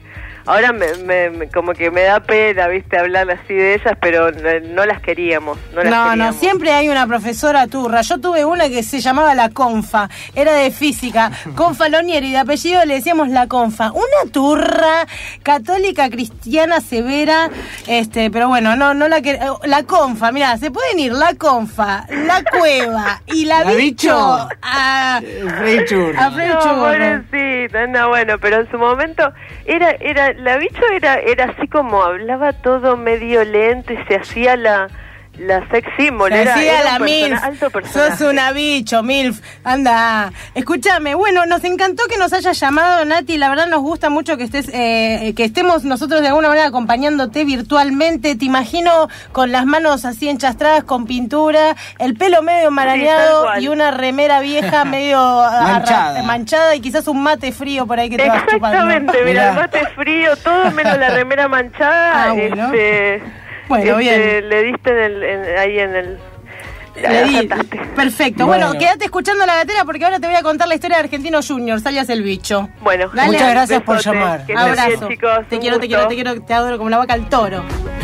ahora me, me, me- como que me da pena, viste, hablar así de ellas, pero no, no las queríamos, no las No, no, queríamos. siempre hay una profesora turra. Yo tuve una que se llamaba la Confa, era de física, Confa Lonieri, de apellido le decíamos la Confa. Una turra católica, cristiana, severa, este, pero bueno, no, no la que la Confa, mirá, se pueden ir la Confa, la Cueva y la, La Bicho Bicho. a, Freddy Churro. a Freddy No, Churro. pobrecita, no, bueno, pero en su momento era, era, la bicho era, era así como hablaba todo medio lento y se hacía la, la sex symbol, Se era, hacía era la un persona- MILF. alto personaje. Sos una bicho, MILF. Anda. Escúchame, bueno, nos encantó que nos hayas llamado, Nati. La verdad nos gusta mucho que estés, eh, que estemos nosotros de alguna manera acompañándote virtualmente. Te imagino con las manos así enchastradas con pintura, el pelo medio enmarañado cual. y una remera vieja medio Manchada. arra- manchada y quizás un mate frío por ahí que te vas chupando. Exactamente, mira, Mirá. el mate frío, todo menos la remera manchada. Ah, bueno. este, Bueno, este, bien. Le diste en el, en- ahí en el... Le di- acertaste. Perfecto. Bueno. Bueno, quédate escuchando La Gatera porque ahora te voy a contar la historia de Argentino Juniors, alias el bicho. Bueno, Dale. Muchas gracias por besote. llamar. Que estén Abrazo. bien, chicos. Te un quiero, te gusto. quiero, te quiero, te adoro como la vaca al toro.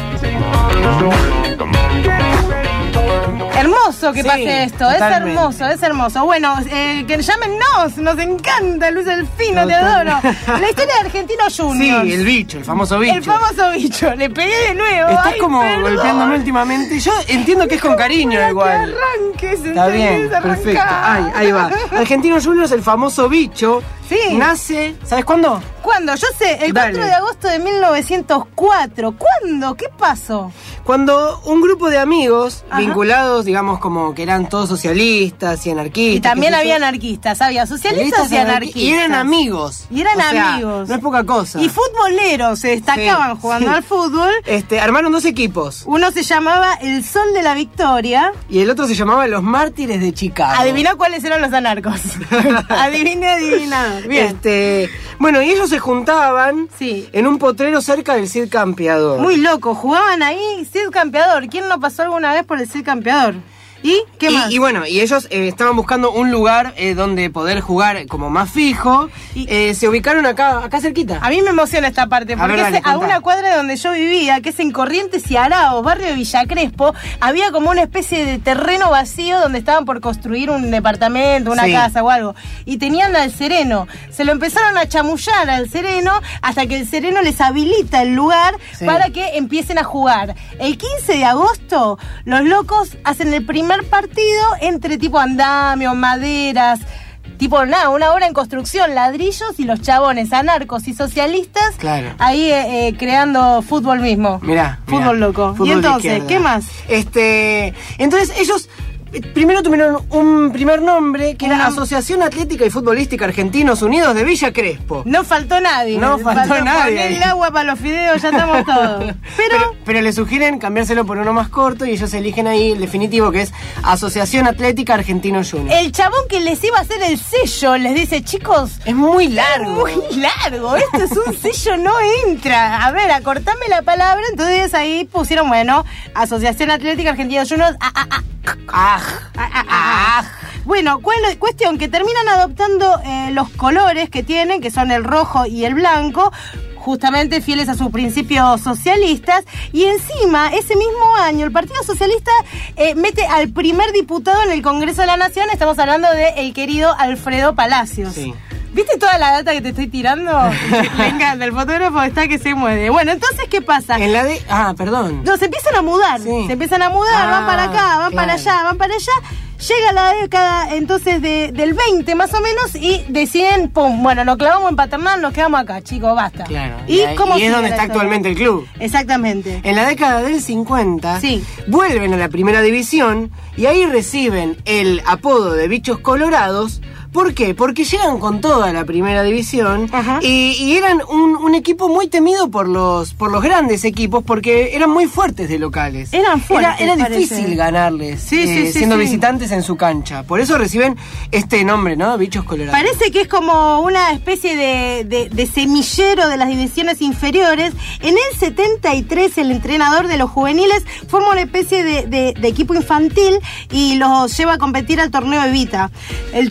Hermoso que Sí, pase esto, totalmente. es hermoso, es hermoso. Bueno, eh, que llámennos, nos encanta, Luis Delfino, te adoro. La historia de Argentino Sí, Juniors. el bicho, el famoso bicho. El famoso bicho, le pegué de nuevo. Estás Ay, como perdón. golpeándome últimamente. Yo entiendo que es con cariño Para igual. que arranques, Está bien, ¿entendés? perfecto. Arrancá. Ay, ahí va. Argentino Juniors, el famoso bicho. Sí. Nace, ¿sabes cuándo? ¿Cuándo? Yo sé, el Dale. cuatro de agosto de mil novecientos cuatro. ¿Cuándo? ¿Qué pasó? Cuando un grupo de amigos Ajá. vinculados, digamos, como que eran todos socialistas y anarquistas. Y también qué sé había yo, anarquistas, había socialistas y anarqui- anarquistas. Y eran amigos. Y eran O sea, amigos. No es poca cosa. Y futboleros, se destacaban Sí, jugando sí. al fútbol. Este, armaron dos equipos. Uno se llamaba El Sol de la Victoria. Y el otro se llamaba Los Mártires de Chicago. Adivina cuáles eran los anarcos. Adivine, adivina. Bien. Este, bueno, y ellos se juntaban Sí. en un potrero cerca del Cid Campeador. Muy loco, jugaban ahí Cid Campeador. ¿Quién no pasó alguna vez por el Cid Campeador? ¿Y qué y, más? y bueno, y ellos eh, estaban buscando un lugar eh, donde poder jugar como más fijo. Y- Eh, se ubicaron acá, acá cerquita. A mí me emociona esta parte, A porque ver, dale, es a contá. una cuadra de donde yo vivía, que es en Corrientes y Araos, barrio de Villa Crespo, había como una especie de terreno vacío donde estaban por construir un departamento, una Sí. casa o algo. Y tenían al sereno. Se lo empezaron a chamullar al sereno hasta que el sereno les habilita el lugar Sí. para que empiecen a jugar. El quince de agosto, los locos hacen el primer partido entre tipo andamio, maderas. Tipo, nada, una obra en construcción, ladrillos y los chabones anarcos y socialistas Claro. ahí eh, eh, creando fútbol mismo. Mirá, Fútbol mirá, loco. fútbol y de entonces, izquierda. ¿qué más? Este, entonces ellos eh, primero tuvieron un primer nombre que era Una- Asociación Atlética y Futbolística Argentinos Unidos de Villa Crespo. No faltó nadie. No faltó nadie. Poner el agua para los fideos, ya estamos todos. Pero, Pero, pero le sugieren cambiárselo por uno más corto y ellos eligen ahí el definitivo que es Asociación Atlética Argentinos Juniors. el chabón que les iba a hacer el sello les dice, chicos, Es muy largo. muy largo, esto es un sello, no entra. A ver, acortame la palabra. Entonces ahí pusieron, bueno, Asociación Atlética Argentina Juniors. Ah, ah, ah, Ah, ah, ah, ah. Bueno, cuál- cuestión que terminan adoptando eh, los colores que tienen, que son el rojo y el blanco, justamente fieles a sus principios socialistas, y encima, ese mismo año, el Partido Socialista eh, mete al primer diputado en el Congreso de la Nación. Estamos hablando de el querido Alfredo Palacios. Sí. ¿Viste toda la data que te estoy tirando? Me encanta, el fotógrafo está que se mueve. Bueno, entonces, ¿qué pasa? En la de. Ah, perdón. No, se empiezan a mudar, Sí. se empiezan a mudar, Ah, van para acá, van claro. para allá, van para allá. Llega la década entonces de, del veinte más o menos y deciden, pum, bueno, nos clavamos en Paternal, nos quedamos acá, chicos, basta. Claro. ¿Y, ahí- cómo y es sigue donde la está historia? actualmente el club. Exactamente. En la década del cincuenta Sí. vuelven a la primera división y ahí reciben el apodo de Bichos Colorados. ¿Por qué? Porque llegan con toda la primera división Ajá. y, y eran un, un equipo muy temido por los por los grandes equipos porque eran muy fuertes de locales. Eran fuertes, Era, era parece. difícil ganarles Sí, sí, eh, sí, siendo sí. visitantes en su cancha. Por eso reciben este nombre, ¿no? Bichos Colorados. Parece que es como una especie de, de- de semillero de las divisiones inferiores. En el setenta y tres el entrenador de los juveniles forma una especie de, de- de equipo infantil y los lleva a competir al torneo Evita. El torneo Evita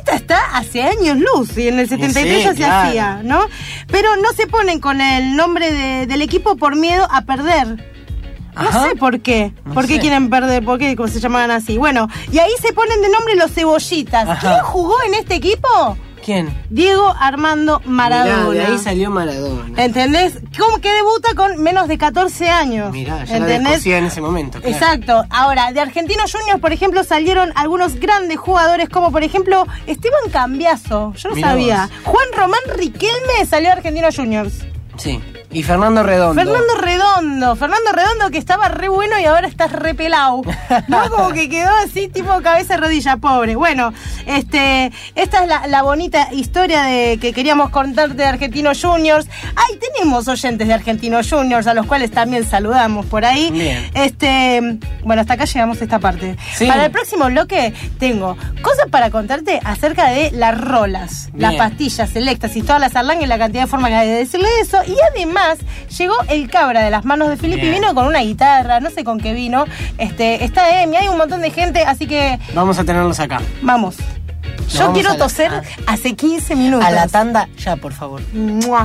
esta está hace años luz y en el setenta y tres Sí, ya claro. se hacía, ¿no? Pero no se ponen con el nombre de- del equipo por miedo a perder. No Ajá. sé por qué. No ¿Por qué sé. quieren perder? ¿Por qué cómo se llamaban así? Bueno, y ahí se ponen de nombre los cebollitas. Ajá. ¿Quién jugó en este equipo? ¿Quién? Diego Armando Maradona. Mirá, de ahí salió Maradona. ¿Entendés? ¿Cómo que debuta con menos de catorce años? Mirá, ya la ¿entendés? descosía en ese momento. Claro. Exacto. Ahora, de Argentinos Juniors, por ejemplo, salieron algunos grandes jugadores, como por ejemplo Esteban Cambiaso. Yo no Mirá sabía. vos. Juan Román Riquelme salió de Argentinos Juniors. Sí. Y Fernando Redondo. Fernando Redondo, Fernando Redondo que estaba re bueno y ahora está re pelado. ¿No? Como que quedó así, tipo cabeza rodilla, pobre. Bueno, este, esta es la, la bonita historia de que queríamos contarte de Argentinos Juniors. Ay, tenemos oyentes de Argentinos Juniors, a los cuales también saludamos por ahí. Bien. Este, bueno, hasta acá llegamos a esta parte. Sí. Para el próximo bloque tengo cosas para contarte acerca de las rolas, Bien. las pastillas, el éxtasis, todas las arlangas y la cantidad de formas que hay de decirle eso. Y además llegó el cabra de las manos de Filippi, Bien. vino con una guitarra, no sé con qué vino. Este, está Emi, hay un montón de gente, así que Vamos a tenerlos acá. vamos. Nos Yo vamos quiero a la- toser a- hace quince minutos. A la tanda, ya, por favor. Mua.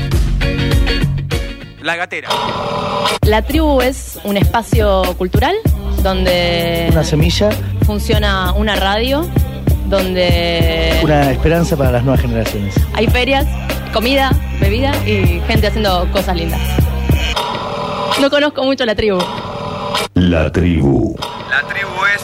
La Gatera. La tribu es un espacio cultural donde Una semilla, funciona una radio, donde una esperanza para las nuevas generaciones. hay ferias, comida, bebida y gente haciendo cosas lindas. No conozco mucho la tribu. La tribu. La tribu es...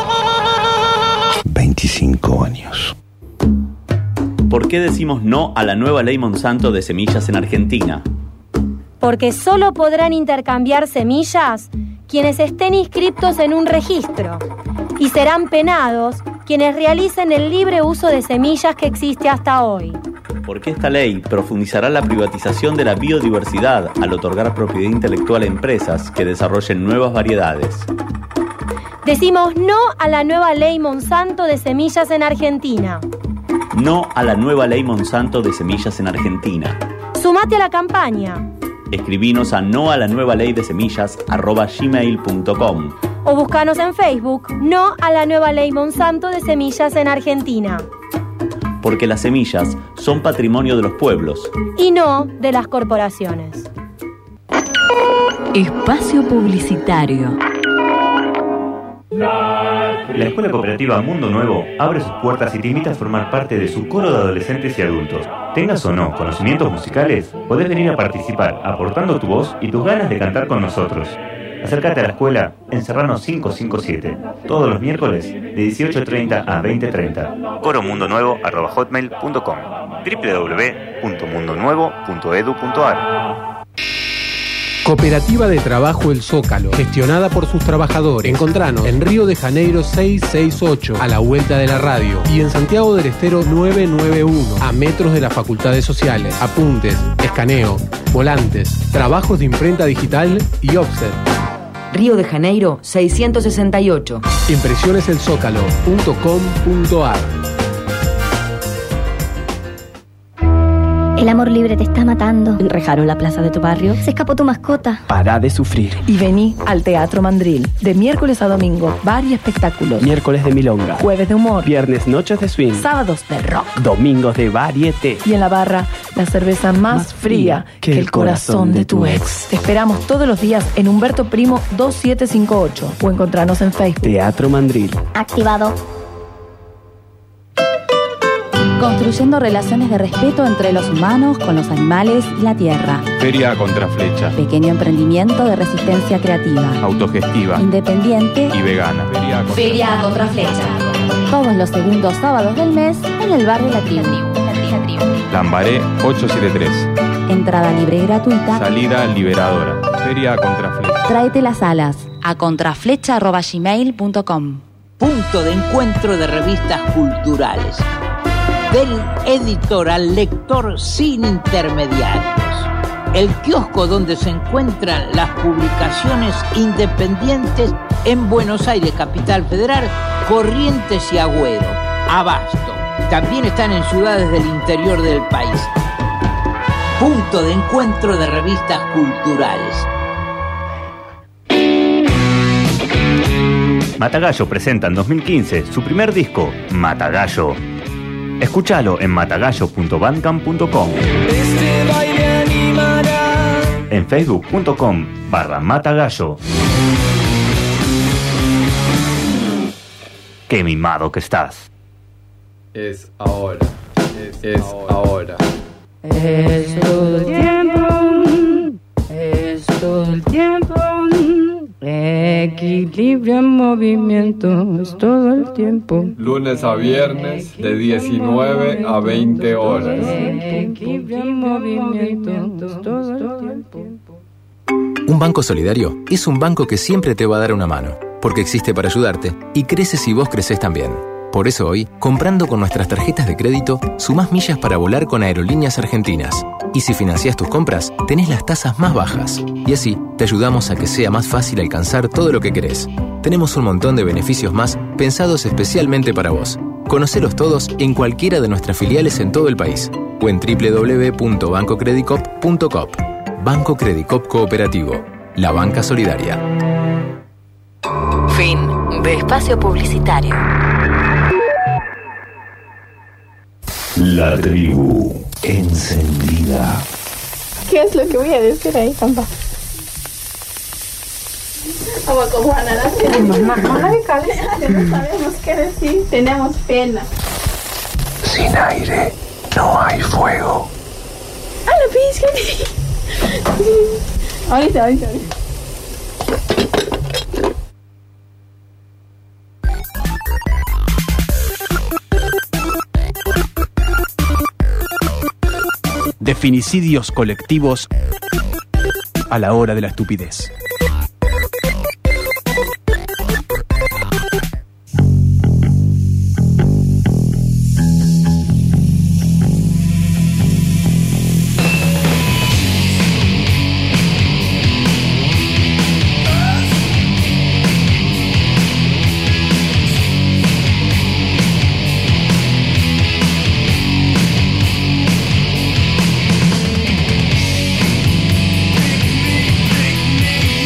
veinticinco años. ¿Por qué decimos no a la nueva ley Monsanto de semillas en Argentina? Porque solo podrán intercambiar semillas quienes estén inscritos en un registro y serán penados quienes realicen el libre uso de semillas que existe hasta hoy. Porque esta ley profundizará la privatización de la biodiversidad al otorgar propiedad intelectual a empresas que desarrollen nuevas variedades. Decimos no a la nueva ley Monsanto de semillas en Argentina. No a la nueva ley Monsanto de semillas en Argentina. Sumate a la campaña Escribinos a no a la nueva ley de semillas arroba gmail punto com. o buscanos en Facebook no a la nueva ley Monsanto de semillas en Argentina Porque las semillas son patrimonio de los pueblos. y no de las corporaciones. Espacio publicitario. La Escuela Cooperativa Mundo Nuevo abre sus puertas y te invita a formar parte de su coro de adolescentes y adultos. Tengas o no conocimientos musicales, podés venir a participar aportando tu voz y tus ganas de cantar con nosotros. Acércate a la escuela en Serrano quinientos cincuenta y siete, todos los miércoles de dieciocho treinta a veinte treinta. coro mundo nuevo arroba hotmail punto com, doble u doble u doble u punto mundo nuevo punto edu punto ar. Cooperativa de Trabajo El Zócalo, gestionada por sus trabajadores. Encontranos en Río de Janeiro seiscientos sesenta y ocho, a la vuelta de la radio, y en Santiago del Estero novecientos noventa y uno, a metros de las facultades sociales. Apuntes, escaneo, volantes, trabajos de imprenta digital y offset. Río de Janeiro seiscientos sesenta y ocho. Impresiones el zócalo punto com punto ar. El amor libre te está matando. Enrejaron la plaza de tu barrio. Se escapó tu mascota. Para de sufrir. Y vení al Teatro Mandril, de miércoles a domingo, varios espectáculos. Miércoles de milonga. Jueves de humor. Viernes noches de swing. Sábados de rock. Domingos de varieté. Y en la barra, la cerveza más, Más fría fría que, el corazón de tu ex. Te esperamos todos los días en Humberto Primo dos siete cinco ocho o encontrarnos en Facebook. Teatro Mandril. Activado. Construyendo relaciones de respeto entre los humanos con los animales y la tierra. Feria Contraflecha. Pequeño emprendimiento de resistencia creativa. Autogestiva. Independiente Y vegana. Feria Contra- Feria Contraflecha. Todos los segundos sábados del mes en el barrio La Tribu. Lambaré ochocientos setenta y tres. Entrada libre y gratuita. Salida liberadora. Feria Contraflecha. Tráete las alas a contraflecha arroba gmail punto com. Punto de encuentro de revistas culturales. Del editor al lector sin intermediarios. El kiosco donde se encuentran las publicaciones independientes en Buenos Aires, Capital Federal, Corrientes y Agüero. Abasto. También están en ciudades del interior del país. Punto de encuentro de revistas culturales. Matagallo presenta en dos mil quince su primer disco, Matagallo. Escúchalo en matagallo punto bandcamp punto com. Este baile animará. En facebook punto com barra matagallo. Qué mimado que estás. Es ahora. Es, es ahora. Es todo el tiempo. Es todo el tiempo. Equilibrio en movimiento. Es todo el tiempo. Lunes a viernes de diecinueve a veinte horas. Equilibrio en movimiento. Es todo el tiempo. Un banco solidario es un banco que siempre te va a dar una mano, porque existe para ayudarte y crece si vos crecés también. Por eso hoy, comprando con nuestras tarjetas de crédito, sumás millas para volar con Aerolíneas Argentinas. Y si financiás tus compras, tenés las tasas más bajas. Y así, te ayudamos a que sea más fácil alcanzar todo lo que querés. Tenemos un montón de beneficios más pensados especialmente para vos. Conocelos todos en cualquiera de nuestras filiales en todo el país o en doble u doble u doble u punto banco credicop punto com. Banco Credicop Cooperativo, la banca solidaria. Fin de espacio publicitario. La tribu encendida. ¿Qué es lo que voy a decir ahí, Campa? Vamos como Ana, no sabemos qué decir, tenemos pena. Sin aire no hay fuego. ¡Ah, la pizca! Ahorita, ahorita, ahorita. Definicidios colectivos a la hora de la estupidez. Make me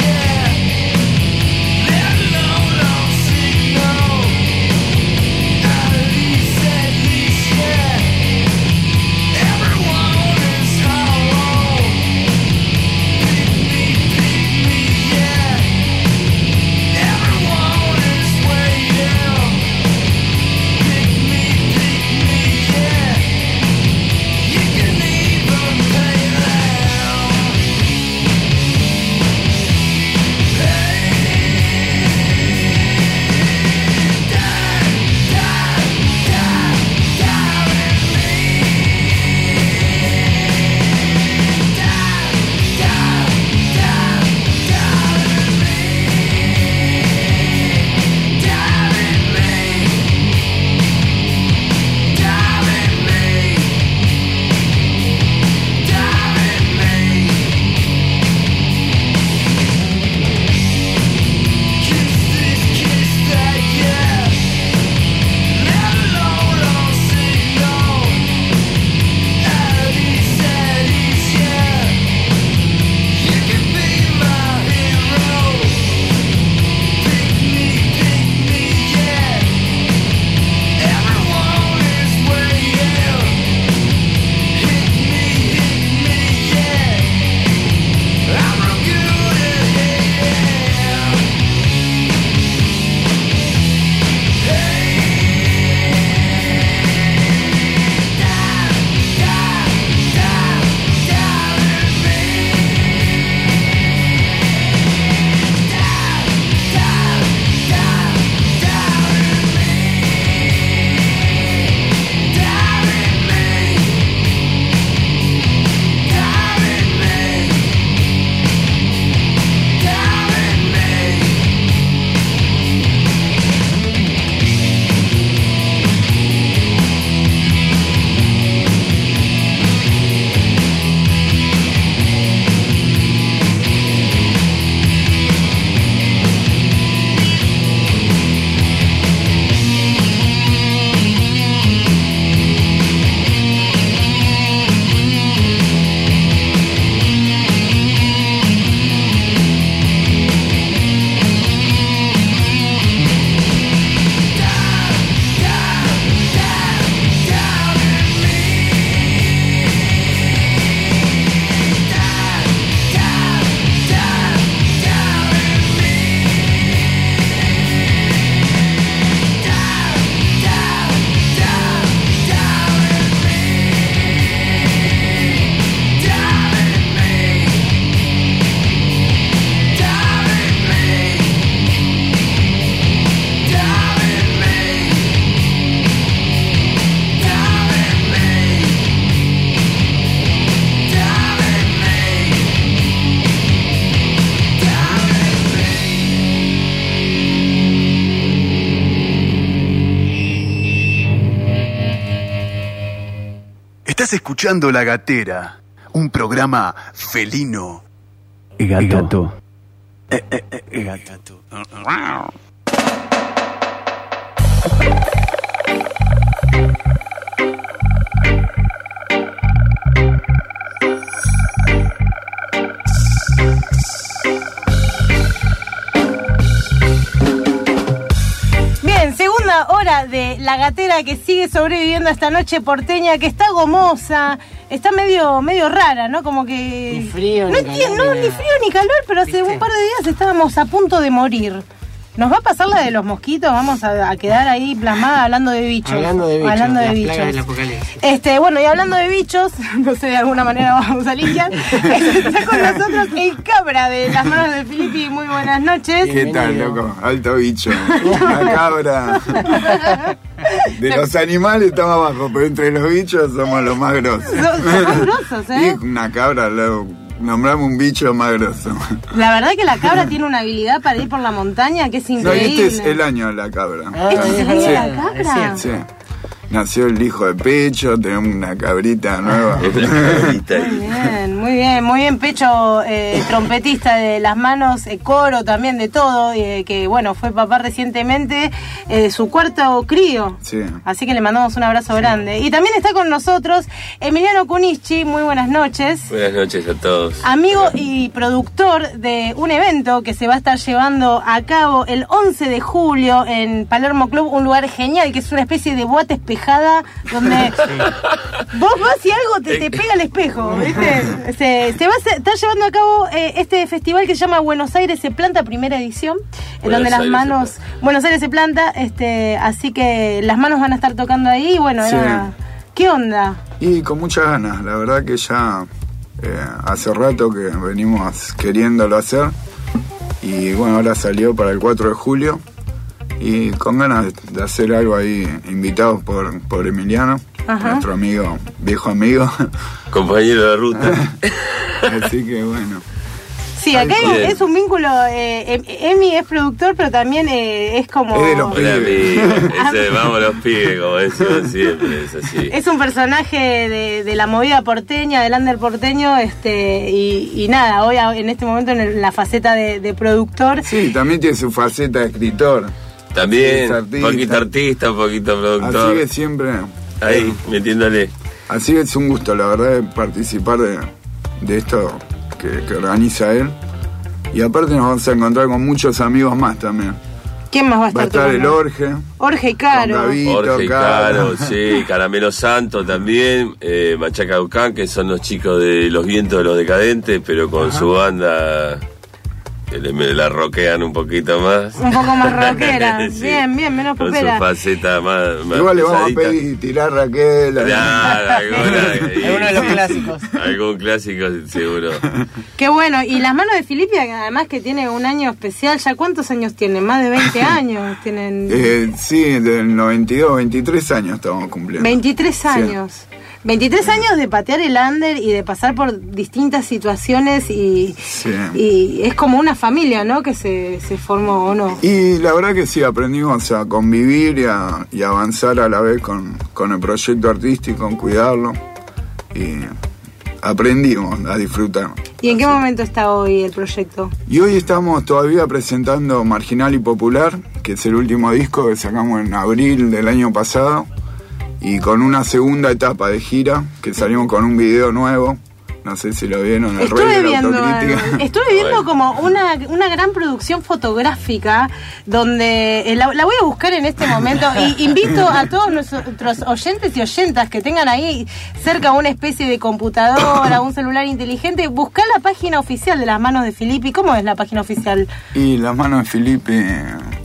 Estás escuchando La Gatera, un programa felino. Gato. Gato. Eh, eh, eh, gato. Bien, segunda hora de La Gatera que sigue sobreviviendo a esta noche porteña que está gomosa, está medio medio rara, ¿no? Como que... Ni frío, no ni entiendo, calor, no, ni ni nada. frío ni calor, pero hace ¿Viste? un par de días estábamos a punto de morir. ¿Nos va a pasar la de los mosquitos? Vamos a, a quedar ahí plasmada hablando de bichos. Hablando de bichos, Hablando de las bichos. plagas del apocalipsis. Este, bueno, y hablando de bichos, no sé, de alguna manera vamos a limpiar. Está con nosotros el cabra de las manos de Filippi. Muy buenas noches. ¿Qué tal, loco? Alto bicho. Una cabra. De los animales estamos abajo, pero entre los bichos somos los más grosos. Son, son más grosos, ¿eh? Y una cabra, lo, nombramos un bicho más grosso. La verdad que la cabra tiene una habilidad para ir por la montaña que es No, increíble. este es el año de la cabra. ¿Este es el año Sí. de la cabra? Sí. Nació el hijo de pecho, tenemos una cabrita nueva. Muy bien, muy bien, muy bien. Pecho, eh, trompetista de las manos, eh, coro también de todo, eh, que bueno, fue papá recientemente, eh, su cuarto crío. Sí. Así que le mandamos un abrazo grande. Y también está con nosotros Emiliano Kunischi, muy buenas noches. Buenas noches a todos. Amigo y productor de un evento que se va a estar llevando a cabo el once de julio en Palermo Club, un lugar genial que es una especie de boate espejada donde vos vas y algo te, te pega el espejo, ¿viste? Se, se va a estar llevando a cabo eh, este festival que se llama Buenos Aires se planta, primera edición, en donde las Aires manos, Buenos Aires se planta, este, así que las manos van a estar tocando ahí, y bueno, Sí. era, ¿qué onda? Y con muchas ganas, la verdad que ya eh, hace rato que venimos queriéndolo hacer. Y bueno, ahora salió para el cuatro de julio. Y con ganas de hacer algo ahí, invitados por, por Emiliano, Ajá. nuestro amigo, viejo amigo. Compañero de ruta. Así que bueno. Sí, acá hay un- Bien. es un vínculo, eh, em- Emi es productor, pero también eh, es como... Es de los Hola, amigo. Ese, vamos los pibes, como decimos siempre, es así. Es un personaje de, de la movida porteña, del under porteño, este, y, y nada, hoy a- en este momento en, el- en la faceta de, de productor. Sí, también tiene su faceta de escritor. También, Sí, es un artista. poquito artista, un poquito productor. Así que siempre... Ahí, metiéndole. Así que es un gusto, la verdad, participar de, de esto que, que organiza él. Y aparte nos vamos a encontrar con muchos amigos más también. ¿Quién más va a Va a estar? estar el tocando? Orge. Orge Caro. Con Gaby. Jorge Caro. Caro, sí, Caramelo Santo también, eh, Machaca Ducán, que son los chicos de Los Vientos de los Decadentes, pero con su banda que le, me la rockean un poquito más. Un poco más rockera. Sí. Bien, bien, menos Con su popera. faceta más, más Igual le vamos a pesadita. pedir tirar Raquel. Claro, alguna, y- Alguno de los sí, clásicos. Algún clásico, seguro. Qué bueno. Y las manos de Filippi, además que tiene un año especial, ¿ya cuántos años tienen? Más de veinte años tienen. Eh, sí, del noventa y dos, veintitrés años estamos cumpliendo. veintitrés años. veintitrés años de patear el under y de pasar por distintas situaciones y, Sí. y es como una familia, ¿no? Que se, se formó, ¿o no? Y la verdad que sí, aprendimos a convivir y a, y a avanzar a la vez con, con el proyecto artístico, en cuidarlo. Y aprendimos a disfrutar. ¿Y en qué momento está hoy el proyecto? Y hoy estamos todavía presentando Marginal y Popular, que es el último disco que sacamos en abril del año pasado, y con una segunda etapa de gira, que salimos con un video nuevo. No sé si lo vieron, el Estuve rey de la viendo, autocrítica. estuve viendo como una, una gran producción fotográfica donde eh, la, la voy a buscar en este momento y invito a todos nuestros oyentes y oyentas que tengan ahí cerca una especie de computadora, un celular inteligente, buscar la página oficial de Las Manos de Filippi. ¿Cómo es la página oficial? Y las manos de Felipe.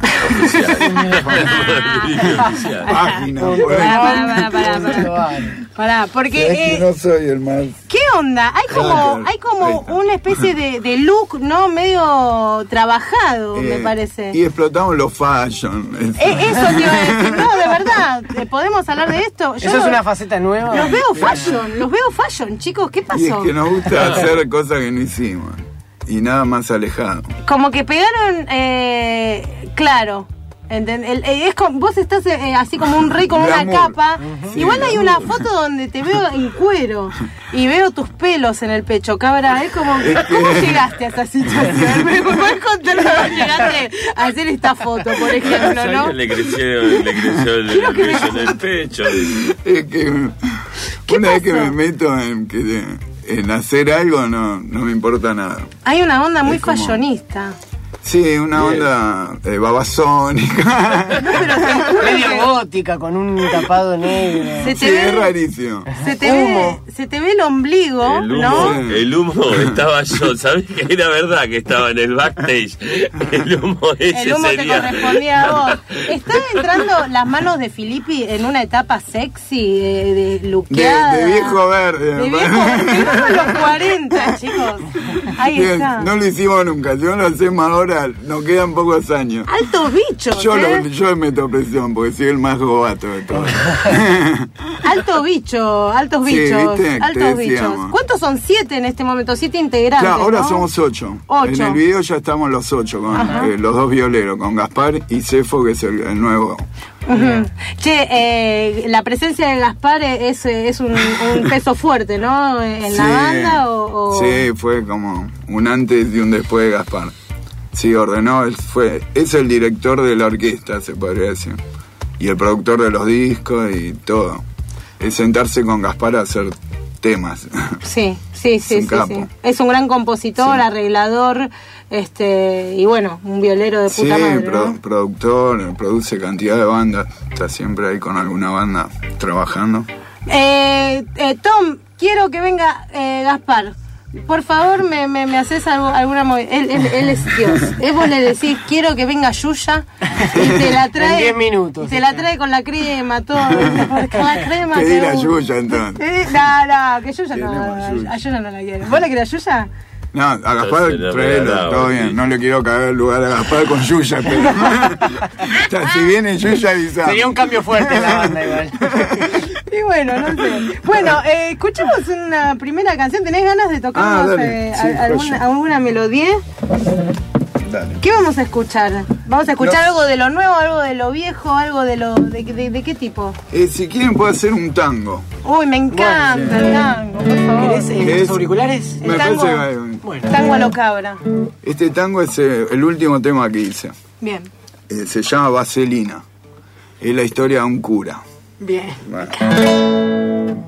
Página, pues. Pará, pará, pará, pará. Pará, porque... Es que eh, no soy el más. ¿Qué onda? Hay como, hay como una especie de, de look, ¿no? Medio trabajado, me Eh, parece. Y explotamos los fashion. Eh, eso te iba a decir, no, de verdad, eh, ¿podemos hablar de esto? Yo ¿Eso es lo- una faceta nueva? Los veo fashion, los veo fashion, chicos, ¿qué Y es pasó? que nos gusta hacer cosas que no hicimos. Y nada más alejado. Como que pegaron, eh, claro, ¿Entend? El- eh, es como- vos estás eh, así como un rey con una Glamour. capa. Sí, Igual hay glamour. una foto donde te veo en cuero y veo tus pelos en el pecho, cabra. Es como, ¿cómo llegaste a esa situación? ¿Me puedes contar cómo llegaste a hacer esta foto, por ejemplo, no? Le creció, le creció el, Quiero el que me- vello en el pecho. Es que una vez que me meto en, que, en hacer algo no, no me importa nada. Hay una onda muy Es como- fashionista. Sí, una onda eh, babasónica. Medio gótica, con un tapado negro. Se te Sí, ve- es rarísimo. Se te, ve, se te ve el ombligo, El humo, ¿no? el humo estaba yo, ¿sabés que era verdad que estaba en el backstage? El humo ese El humo te sería. correspondía a vos. ¿Están entrando las manos de Filippi en una etapa sexy, de, de De, luqueada? de viejo verde. De viejo, llegamos a los cuarenta, chicos. Ahí Bien, está. no lo hicimos nunca, yo lo hacemos ahora, nos quedan pocos años. Altos bichos, Yo, ¿eh? lo, yo meto presión porque soy el más gobato de todos. Alto bicho, altos Sí, bichos, ¿viste? Te altos decíamos. bichos. ¿Cuántos son? Siete en este momento, siete integrantes, Claro, ahora ¿no? somos ocho. Ocho. En el video ya estamos los ocho, con Ajá. eh, los dos violeros, con Gaspar y Cefo, que es el, el nuevo. Ujú. Che, eh, la presencia de Gaspar es, es un, un peso fuerte, ¿no? En la Sí. banda o... o- Sí, fue como un antes y un después de Gaspar. Sí, ordenó, él fue, es el director de la orquesta, se podría decir. Y el productor de los discos y todo. Es sentarse con Gaspar a hacer temas. Sí, sí, sí, un sí, capo. sí. Es un gran compositor, arreglador, este, y bueno, un violero de Sí, puta madre, pro- ¿no? productor, produce cantidad de bandas. Está siempre ahí con alguna banda trabajando. Eh, eh, Tom, quiero que venga eh, Gaspar. Por favor, me, me, me haces algo, alguna movida. Él, él, él es Dios. Es vos le decís, quiero que venga Yuya y te la trae. En diez minutos. Y te la trae con la crema, todo. Porque la crema. Pedí que la un- Yuya entonces. Eh, No, no, que Yuya no. Tenemos Yuya. A Yuya no la quiero. ¿Vos la querés a Yuya? No, a Gaspar Se le traelo, regalaba, todo sí. bien. No le quiero caer el lugar a Gaspar con Yuya, pero. O sea, si viene Yuya, avisamos. Sería un cambio fuerte en la banda igual. Y bueno, no sé. Bueno, eh, escuchemos una primera canción. ¿Tenés ganas de tocarnos Ah, dale. eh, Sí, a- alguna, vaya. alguna melodía? Dale. ¿Qué vamos a escuchar? ¿Vamos a escuchar No. algo de lo nuevo, algo de lo viejo, algo de lo de, de- de qué tipo? Eh, si quieren, puedo hacer un tango. Uy, me encanta el tango, por favor. ¿Querés eh, ¿Qué es? los auriculares? El Me tango, parece que. Bueno. tango a lo cabra. Este tango es eh, el último tema que hice. Bien, Eh, se llama Vaselina. Es la historia de un cura. bien. Bueno.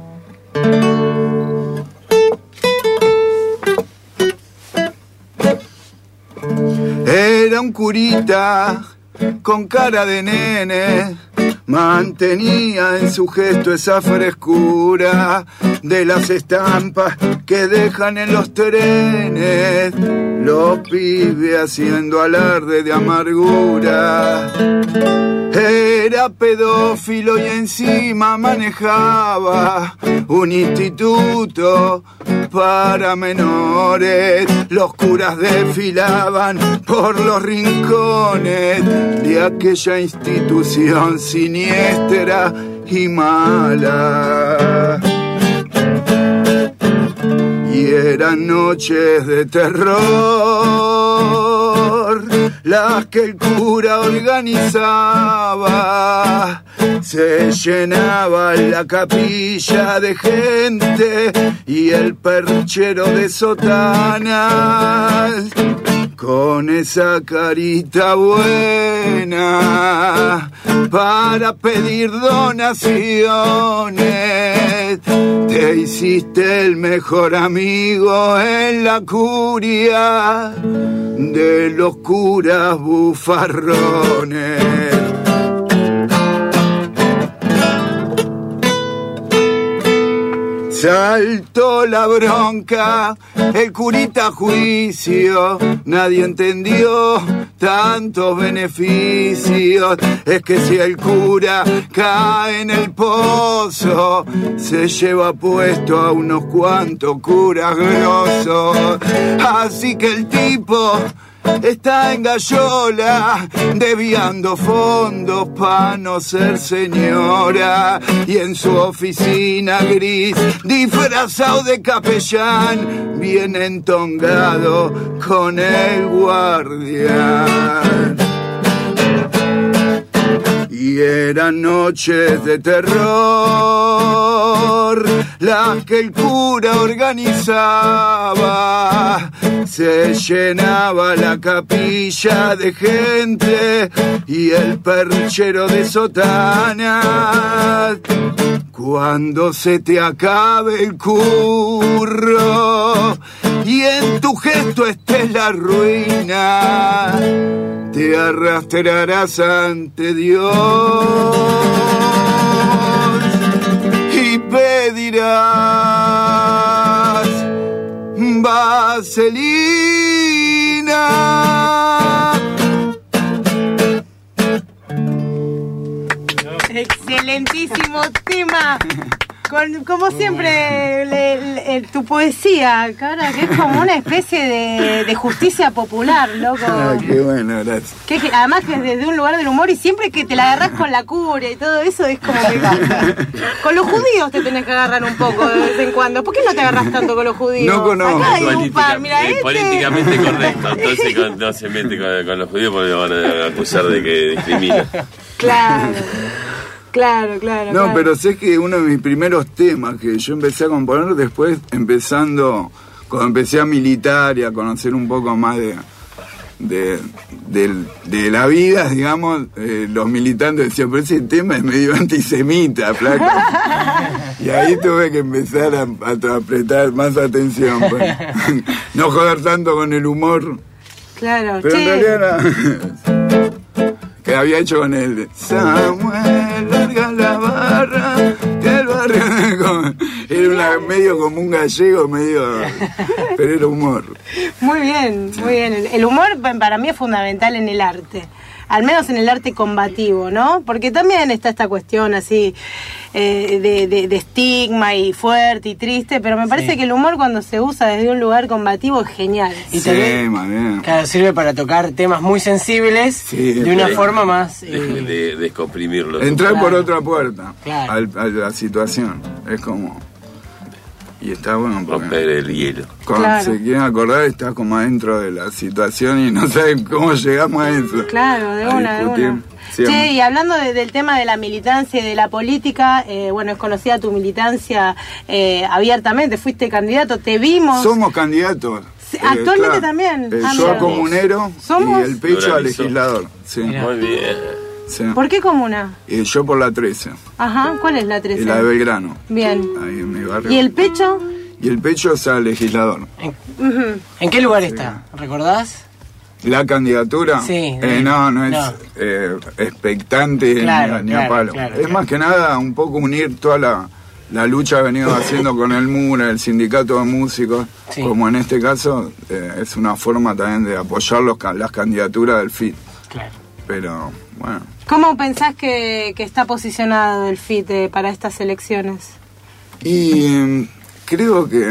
Era un curita con cara de nene, mantenía en su gesto esa frescura de las estampas que dejan en los trenes los pibes haciendo alarde de amargura. Era pedófilo y encima manejaba un instituto para menores. Los curas desfilaban por los rincones de aquella institución siniestra y mala. Y eran noches de terror las que el cura organizaba. Se llenaba la capilla de gente y el perchero de sotanas con esa carita buena para pedir donaciones. Te hiciste el mejor amigo en la curia de los curas bufarrones. Saltó la bronca, el curita a juicio, nadie entendió tantos beneficios. Es que si el cura cae en el pozo, se lleva puesto a unos cuantos curas grosos. Así que el tipo está en Gallola, desviando fondos pa' no ser señora. Y en su oficina gris, disfrazado de capellán, viene entongado con el guardián. eran noches de terror, las que el cura organizaba. Se llenaba la capilla de gente y el perchero de sotanas. Cuando se te acabe el curro y en tu gesto esté la ruina, te arrastrarás ante Dios y pedirás vaselina. Excelentísimo tema. Con, como siempre, le, le, tu poesía, cara, que es como una especie de, de justicia popular, loco. Ah, qué bueno, gracias. Que, que, además que es desde un lugar del humor y siempre que te la agarrás con la cura y todo eso es como que... Con los judíos te tenés que agarrar un poco de vez en cuando. ¿Por qué no te agarras tanto con los judíos? No conozco. Acá hay un par, mira, es este... políticamente correcto, entonces con, no se mete con, con los judíos porque lo van a acusar de que discrimina. Claro. Claro, claro. No, claro. pero sé que uno de mis primeros temas que yo empecé a componer después, empezando, cuando empecé a militar y a conocer un poco más de, de, de, de la vida, digamos, eh, los militantes decían, pero ese tema es medio antisemita, flaca. Y ahí tuve que empezar a, a prestar más atención, pues. No joder tanto con el humor. Claro, pero che. en realidad era... que había hecho con el Samuel, larga la barra, que el barrio era una, medio como un gallego, medio, pero era humor. Muy bien, muy bien. El humor para mí es fundamental en el arte, al menos en el arte combativo, ¿no? Porque también está esta cuestión así eh, de, de, de estigma y fuerte y triste, pero me parece sí. que el humor cuando se usa desde un lugar combativo es genial. Y sí, también, man, claro, sirve para tocar temas muy sensibles sí, de una forma más... Eh, de, de descomprimirlo. Entrar claro. por otra puerta claro. al, a la situación. Es como... Y está bueno romper el hielo. Cuando claro. se quieren acordar, está como adentro de la situación y no saben cómo llegamos a eso. Claro, de una, de una. Sí, che, y hablando de, del tema de la militancia y de la política, eh, bueno, es conocida tu militancia eh, abiertamente, fuiste candidato, te vimos. Somos candidatos. Sí, actualmente eh, claro, también. Eh, ah, yo a comunero ¿Somos? y el Pecho a legislador. Sí. Muy bien. Sí. ¿Por qué comuna? Eh, yo por la trece. Ajá, ¿cuál es la trece? Y la de Belgrano. Bien. Ahí en mi barrio. ¿Y el Pecho? Y el Pecho es al legislador. ¿En, uh-huh. ¿En qué lugar sí. está? ¿Recordás? ¿La candidatura? Sí. Eh, no, no es no. Eh, expectante claro, ni, claro, ni a palo. Claro, es claro. más que nada un poco unir toda la, la lucha que ha venido haciendo con el MURA, el sindicato de músicos, sí. como en este caso, eh, es una forma también de apoyar los, las candidaturas del F I T. Claro. Pero, bueno. ¿Cómo pensás que, que está posicionado el F I T para estas elecciones? Y eh, creo que,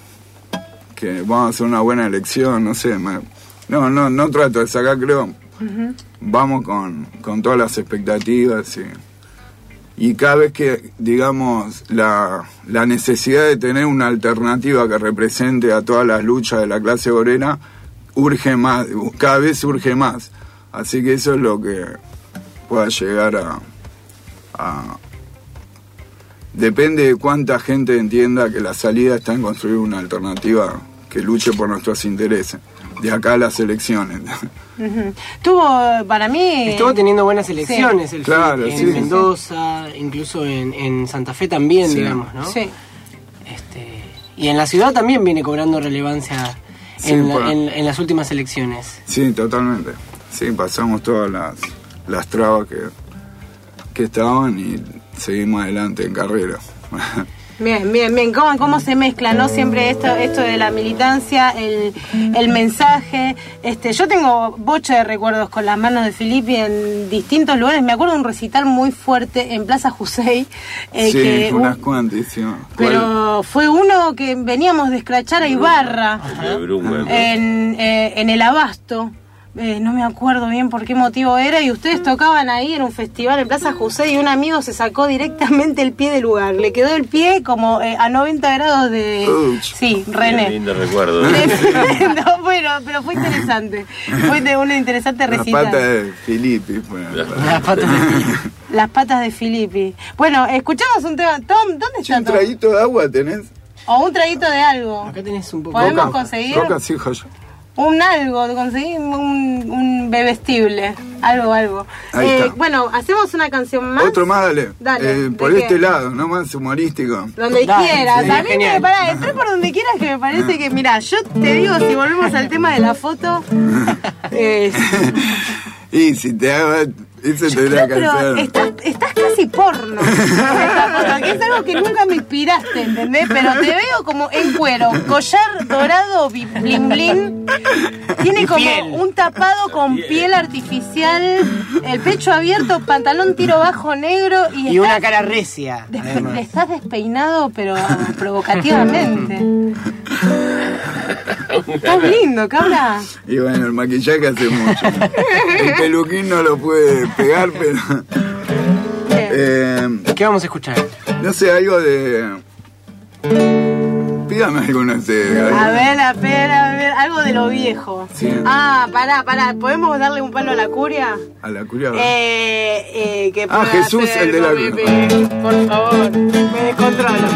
que vamos a hacer una buena elección, no sé, me, no, no, no trato de sacar, creo, uh-huh. vamos con, con todas las expectativas y, y cada vez que, digamos, la, la necesidad de tener una alternativa que represente a todas las luchas de la clase obrera, urge más, cada vez urge más, así que eso es lo que pueda llegar a... a depende de cuánta gente entienda que la salida está en construir una alternativa que luche por nuestros intereses. De acá a las elecciones. Uh-huh. Tuvo, para mí... Estuvo teniendo buenas elecciones sí. el claro, F I T, sí, en Mendoza, sí. incluso en, en Santa Fe también, sí. digamos, ¿no? Sí. Este, y en la ciudad también viene cobrando relevancia sí, en, por... la, en, en las últimas elecciones. Sí, totalmente. Sí, pasamos todas las, las trabas que, que estaban y seguimos adelante en carrera. Bien, bien, bien. ¿Cómo, cómo se mezcla, no? Siempre esto, esto de la militancia, el, el mensaje. Este, yo tengo bocha de recuerdos con las manos de Filippi en distintos lugares. Me acuerdo de un recital muy fuerte en Plaza Jusey. Eh, sí, que unas un, cuantísimas. Pero fue uno que veníamos de escrachar a Ibarra Ajá. en, eh, en el Abasto. eh, no me acuerdo bien por qué motivo era, y ustedes tocaban ahí en un festival en Plaza José y un amigo se sacó directamente el pie del lugar. Le quedó el pie como eh, a noventa grados de... Uch. Sí, René. Qué lindo recuerdo. no, bueno, pero fue interesante. Fue de una interesante Las recita. patas de Filippi. Bueno, Las patas de Filippi. Las patas de Filippi. Bueno, escuchamos un tema. Tom, ¿dónde está ¿Un Tom? traguito de agua tenés? O un traguito de algo. Acá tenés un poco. ¿Podemos Coca, conseguir? Coca, sí, joya. Un algo, conseguí un, un bebestible. Algo, algo. Ahí Eh, está. bueno, hacemos una canción más. Otro más, dale. Dale, Eh, por ¿de este qué? lado, no más humorístico. Donde Dale, quieras. sí, a mí genial. me pará, entré por donde quieras, que me parece que, mira, yo te digo, si volvemos al tema de la foto, eh, Y si te hago... Eso te da pero cansado. estás, estás casi porno con esta foto, que es algo que nunca me inspiraste, ¿entendés? Pero te veo como en cuero, collar dorado, bi- blin blin. Tiene Y como piel. un tapado con piel artificial, el pecho abierto, pantalón tiro bajo negro y, Y estás, una cara recia. despe- además. estás despeinado, pero provocativamente. Estás lindo, cabra. Y bueno, el maquillaje hace mucho. El peluquín no lo puede pegar, pero... Eh, ¿Qué vamos a escuchar? no sé, algo de... Pídame alguno de ustedes. A ver, a ver, a ver, algo de lo viejo. Sí. Ah, pará, pará, ¿podemos darle un palo a la curia? A la curia. Eh, eh, que Ah, pueda Jesús, hacer el de la con mi pi- por favor, me descontrolo.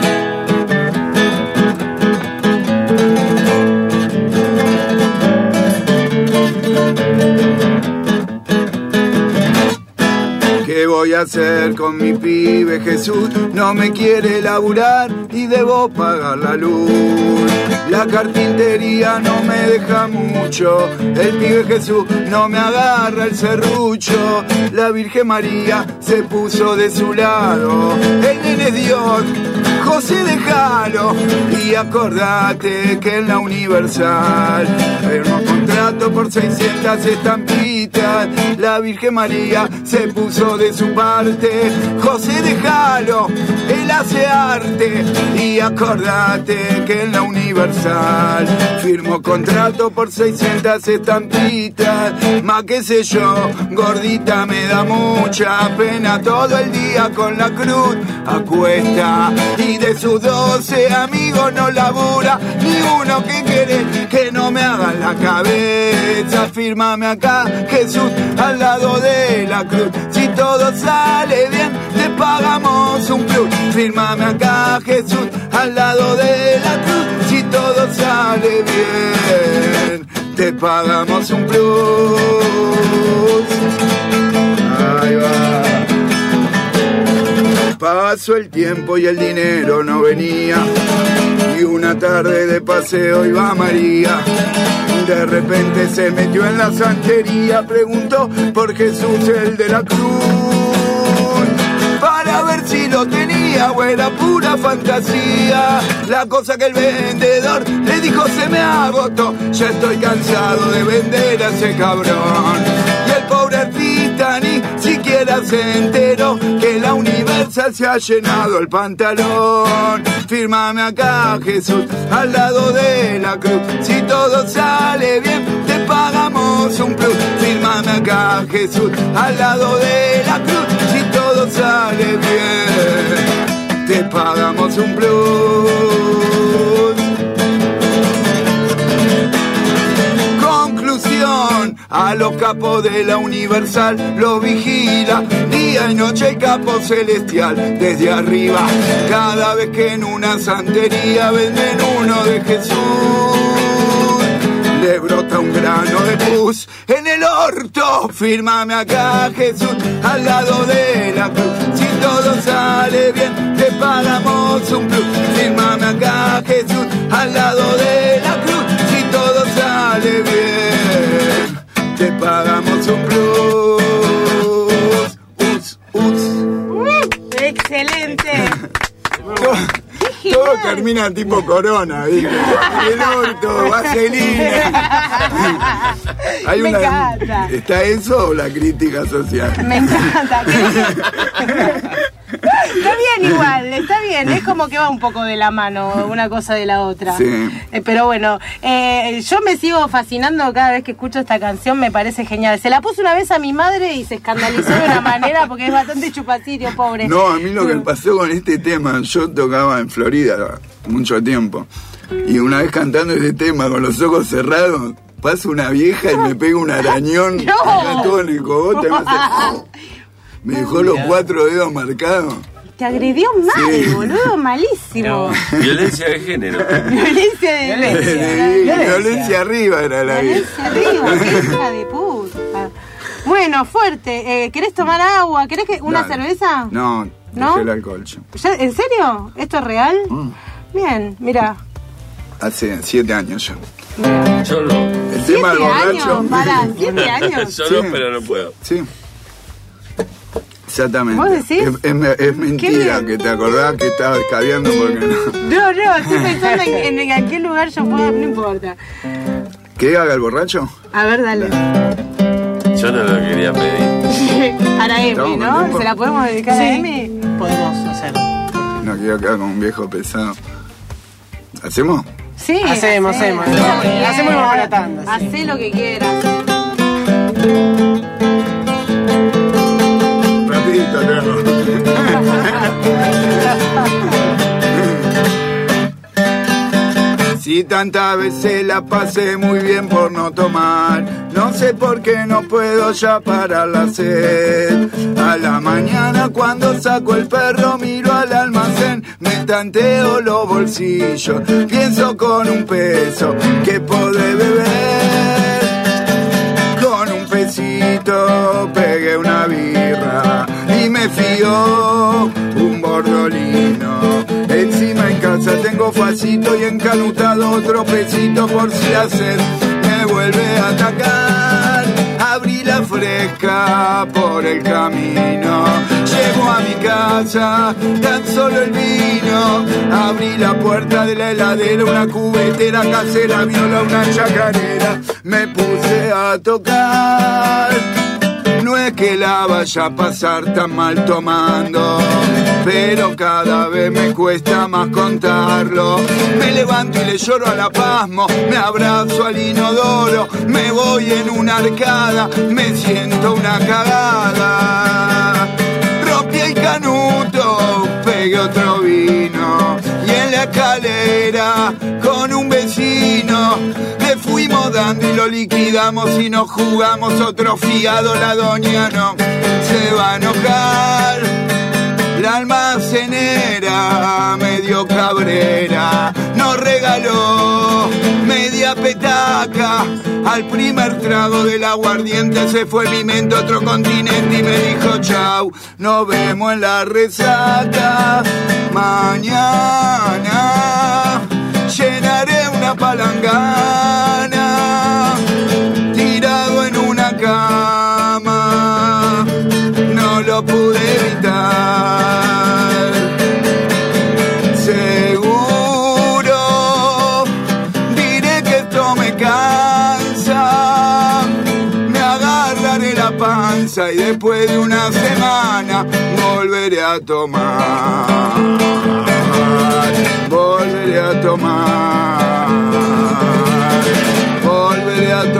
¿Qué voy a hacer con mi pibe Jesús? No me quiere laburar y debo pagar la luz. La carpintería no me deja mucho. El pibe Jesús no me agarra el serrucho. La Virgen María se puso de su lado. El nene es Dios, José déjalo. Y acordate que en la Universal firmó contrato por seiscientas estampitas. La Virgen María se puso de su parte. José déjalo, él hace arte. Y acordate que en la Universal firmó contrato por seiscientas estampitas. Más que sé yo, gordita me da mucha pena. Todo el día con la cruz a cuesta. Y de sus doce amigos no labura ni uno que quiere que no me haga la cabeza. Fírmame acá, Jesús, al lado de la cruz. Si todo sale bien, te pagamos un plus. Fírmame acá, Jesús, al lado de la cruz. Si todo sale bien, te pagamos un plus. Ahí va. Pasó el tiempo y el dinero no venía. Y una tarde de paseo iba María. De repente se metió en la santería. Preguntó por Jesús el de la cruz, para ver si lo tenía o era pura fantasía. La cosa que el vendedor le dijo se me agotó. Ya estoy cansado de vender a ese cabrón. Y el pobre artista ni siquiera se enteró que la Universal se ha llenado el pantalón. Fírmame acá, Jesús, al lado de la cruz. Si todo sale bien, te pagamos un plus. Fírmame acá, Jesús, al lado de la cruz. Si todo sale bien, te pagamos un plus. Conclusión, a los capos de la Universal lo vigila día y noche el capo celestial desde arriba. Cada vez que en una santería venden uno de Jesús, le brota un grano de pus en el orto. Fírmame acá, Jesús, al lado de la cruz. Si todo sale bien, te pagamos un plus. Fírmame acá, Jesús, al lado de la cruz. Si todo sale bien, te pagamos un plus. Uts, uts. Excelente. Todo, todo termina tipo corona, ¿viste? El orto, vaselina. Hay Me una, encanta. ¿está eso o la crítica social? Me encanta. Está bien igual, está bien. Es como que va un poco de la mano una cosa de la otra. Sí. Eh, pero bueno, eh, yo me sigo fascinando cada vez que escucho esta canción, me parece genial. Se la puse una vez a mi madre y se escandalizó de una manera porque es bastante chupacirio, pobre. No, a mí lo que pasó con este tema, yo tocaba en Florida mucho tiempo. Y una vez cantando este tema con los ojos cerrados, pasa una vieja y me pega un arañón. No. Acá todo en el cogote. Me, hace... me dejó los cuatro dedos marcados. Te agredió mal, Sí. boludo, malísimo. Violencia de género. Violencia de Violencia, violencia. violencia arriba era la Violencia vieja. arriba, qué hija de puta. Bueno, fuerte. Eh, ¿Querés tomar agua? ¿Querés que una Dale. cerveza? No, ¿No? dejé el alcohol yo. ¿Ya, ¿En serio? ¿Esto es real? Mm. Bien, mira. Hace siete años ya. Yo no. El tema del borracho. años? Pará, ¿siete años? Yo no, Sí. pero no puedo. Sí. Exactamente. ¿Vos decís? Es, es- es mentira bien. que te acordás que estabas escabeando porque no. No, no, estoy pensando en, en, en qué lugar yo puedo, no importa. ¿Qué haga el borracho? A ver, dale. Yo no lo quería pedir. Para Emi, Estamos con ¿no? tiempo. ¿Se la podemos dedicar Sí. a Emi? Podemos hacerlo. No quiero quedar como un viejo pesado. ¿Hacemos? Sí. Hacemos, hacé, hacemos. hacé lo que quieras. Hacemos y vamos a la tanda, sí. Hacé lo que quieras. Rapidito, luego. Si tantas veces la pasé muy bien por no tomar, no sé por qué no puedo ya parar la sed. A la mañana cuando saco el perro miro al almacén, me tanteo los bolsillos, pienso con un peso que podré beber. Con un pesito pegué una birra y me fió un bordolino. Encima en casa tengo facito y encanutado otro pesito por si la sed me vuelve a atacar. Abrí la fresca por el camino, llego a mi casa, tan solo el vino. Abrí la puerta de la heladera, una cubetera casera, viola, una chacarera. Me puse a tocar. No es que la vaya a pasar tan mal tomando, pero cada vez me cuesta más contarlo. Me levanto y le lloro a la pasmo, me abrazo al inodoro, me voy en una arcada, me siento una cagada. Rompí el canuto, pegué otro vino, y en la escalera con un vecino le fuimos dando y lo liquidamos y nos jugamos otro fiado. La doña no se va a enojar, la almacenera medio cabrera nos regaló media petaca. Al primer trago del aguardiente se fue mi mente a otro continente y me dijo chau, nos vemos en la resaca. Mañana llenaré una palangana, tirado en una cama, no lo pude evitar. Seguro diré que esto me cansa, me agarraré la panza y después de una semana volveré a tomar, volveré a tomar, volveré a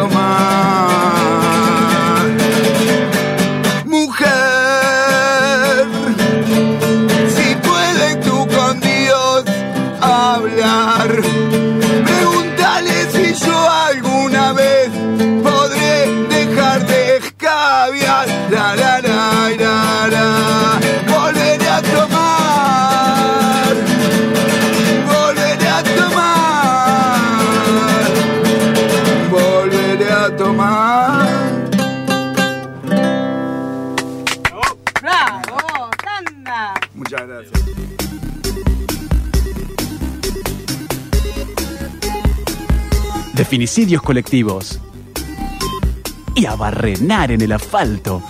tomar. Mujer, si puedes tú con Dios hablar, pregúntale si yo alguna vez podré dejar de escabiar. La, la, la, la, la. Volveré a tomar, volveré a tomar, volveré a tomar. ¡Bravo! ¡Tanda! Muchas gracias. De finicidios colectivos. Y a barrenar en el asfalto.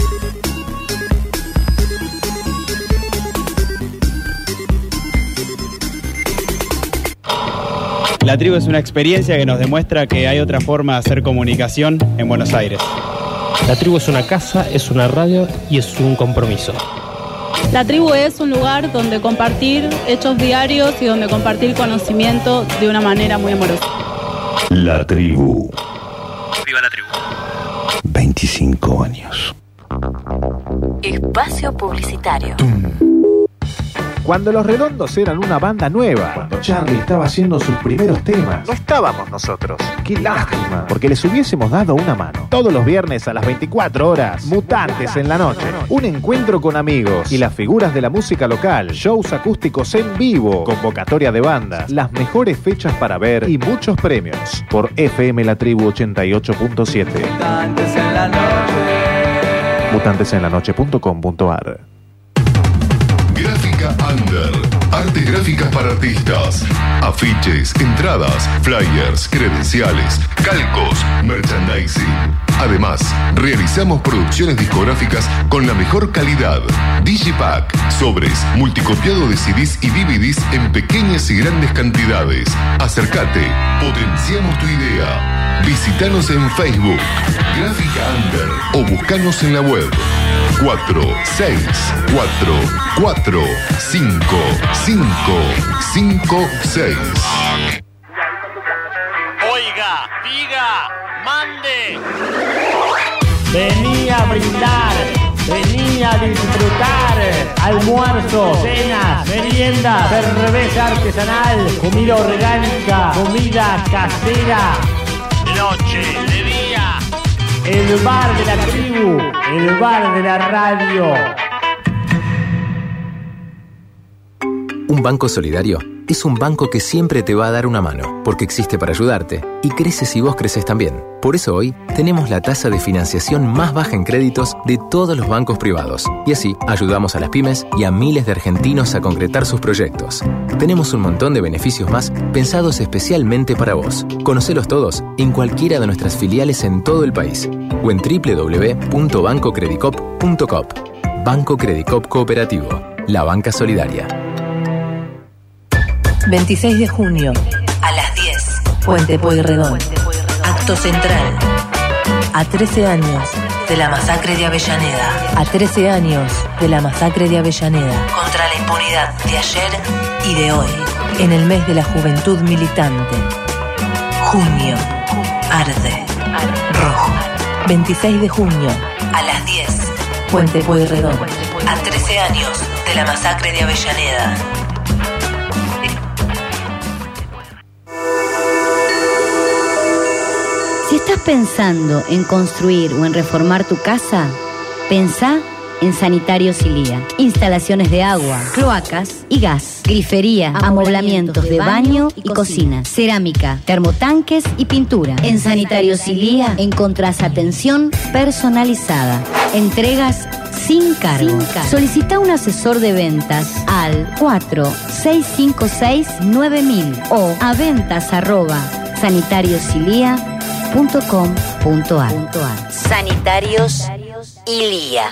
La tribu es una experiencia que nos demuestra que hay otra forma de hacer comunicación en Buenos Aires. La tribu es una casa, es una radio y es un compromiso. La tribu es un lugar donde compartir hechos diarios y donde compartir conocimiento de una manera muy amorosa. La tribu. Viva la tribu. veinticinco años. Espacio publicitario. Cuando Los Redondos eran una banda nueva, Cuando Charlie estaba haciendo sus primeros temas. no estábamos nosotros. Qué lástima, porque les hubiésemos dado una mano. Todos los viernes a las veinticuatro horas, Mutantes en la noche. Un encuentro con amigos y las figuras de la música local, shows acústicos en vivo, convocatoria de bandas, las mejores fechas para ver y muchos premios. Por F M La Tribu ochenta y ocho punto siete. Mutantes en la noche. mutantes en la noche punto com punto a r. Gráfica Under. Artes gráficas para artistas. Afiches, entradas, flyers, credenciales, calcos, merchandising. Además, realizamos producciones discográficas con la mejor calidad. Digipack, sobres, multicopiado de C Ds y D V Ds en pequeñas y grandes cantidades. Acércate, potenciamos tu idea. Visítanos en Facebook, Gráfica Under, o buscanos en la web cuatro seis cuatro cuatro cinco cinco cinco seis. Oiga, diga, mande. Vení a brindar, vení a disfrutar. Almuerzo, cenas, merienda, cerveza artesanal, comida orgánica, comida casera. Noche, de día. El bar de la tribu, el bar de la radio. Un banco solidario es un banco que siempre te va a dar una mano, porque existe para ayudarte y crece si vos creces también. Por eso hoy tenemos la tasa de financiación más baja en créditos de todos los bancos privados. Y así ayudamos a las pymes y a miles de argentinos a concretar sus proyectos. Tenemos un montón de beneficios más pensados especialmente para vos. Conocelos todos en cualquiera de nuestras filiales en todo el país o en doble u doble u doble u punto banco credicop punto com. Banco Credicop Cooperativo, la banca solidaria. veintiséis de junio, a las diez, Puente Pueyrredón. Acto central. A trece años de la masacre de Avellaneda. A trece años de la masacre de Avellaneda. Contra la impunidad de ayer y de hoy. En el mes de la juventud militante. Junio. Arde. Rojo. veintiséis de junio, a las diez, Puente Pueyrredón. A trece años de la masacre de Avellaneda. Si estás pensando en construir o en reformar tu casa, pensá en Sanitarios Ilía. Instalaciones de agua, cloacas y gas, grifería, amoblamientos de baño y cocina, cerámica, termotanques y pintura. En Sanitarios Ilía encontrás atención personalizada, entregas sin cargo. Solicita un asesor de ventas al cuatro seis cinco seis nueve mil o a ventas arroba sanitariosilia punto com punto a r. Sanitarios Ilía.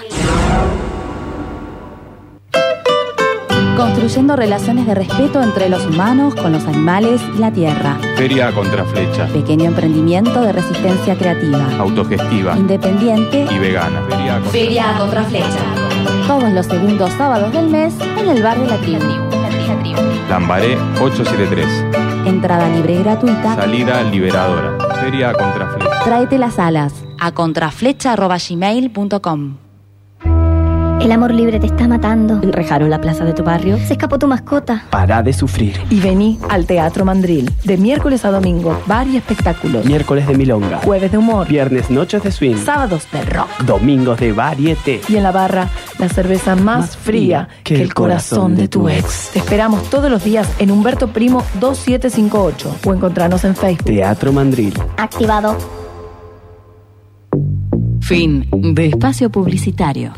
Construyendo relaciones de respeto entre los humanos con los animales y la tierra. Feria contra flecha. Pequeño emprendimiento de resistencia creativa. Autogestiva. Independiente Y vegana. Feria contra, Feria contra flecha. Todos los segundos sábados del mes en el bar de la tribu. Lambaré ochocientos setenta y tres. Entrada libre y gratuita. Salida liberadora. Feria contra flecha. Tráete las alas a contraflecha arroba gmail punto com. El amor libre te está matando. Rejaron la plaza de tu barrio. Se escapó tu mascota. Para de sufrir. Y vení al Teatro Mandril. De miércoles a domingo, varios espectáculos. Miércoles de milonga. Jueves de humor. Viernes noches de swing. Sábados de rock. Domingos de varieté. Y en la barra, la cerveza más, Más fría que, que el corazón de tu ex. Te esperamos todos los días en Humberto Primo dos siete cinco ocho o encontrarnos en Facebook. Teatro Mandril. Activado. Fin de espacio publicitario.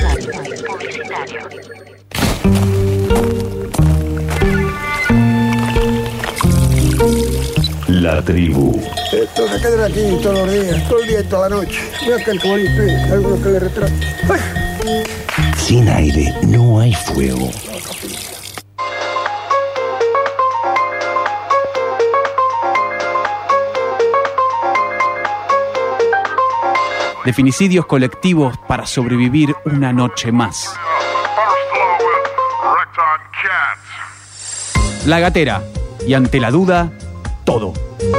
La tribu. Esto se quedan aquí todos los días, todo el día y toda la noche. Mira que el colipé, alguno que le retrasa. Sin aire no hay fuego. De finicidios colectivos para sobrevivir una noche más. La Gatera. Y ante la duda, todo.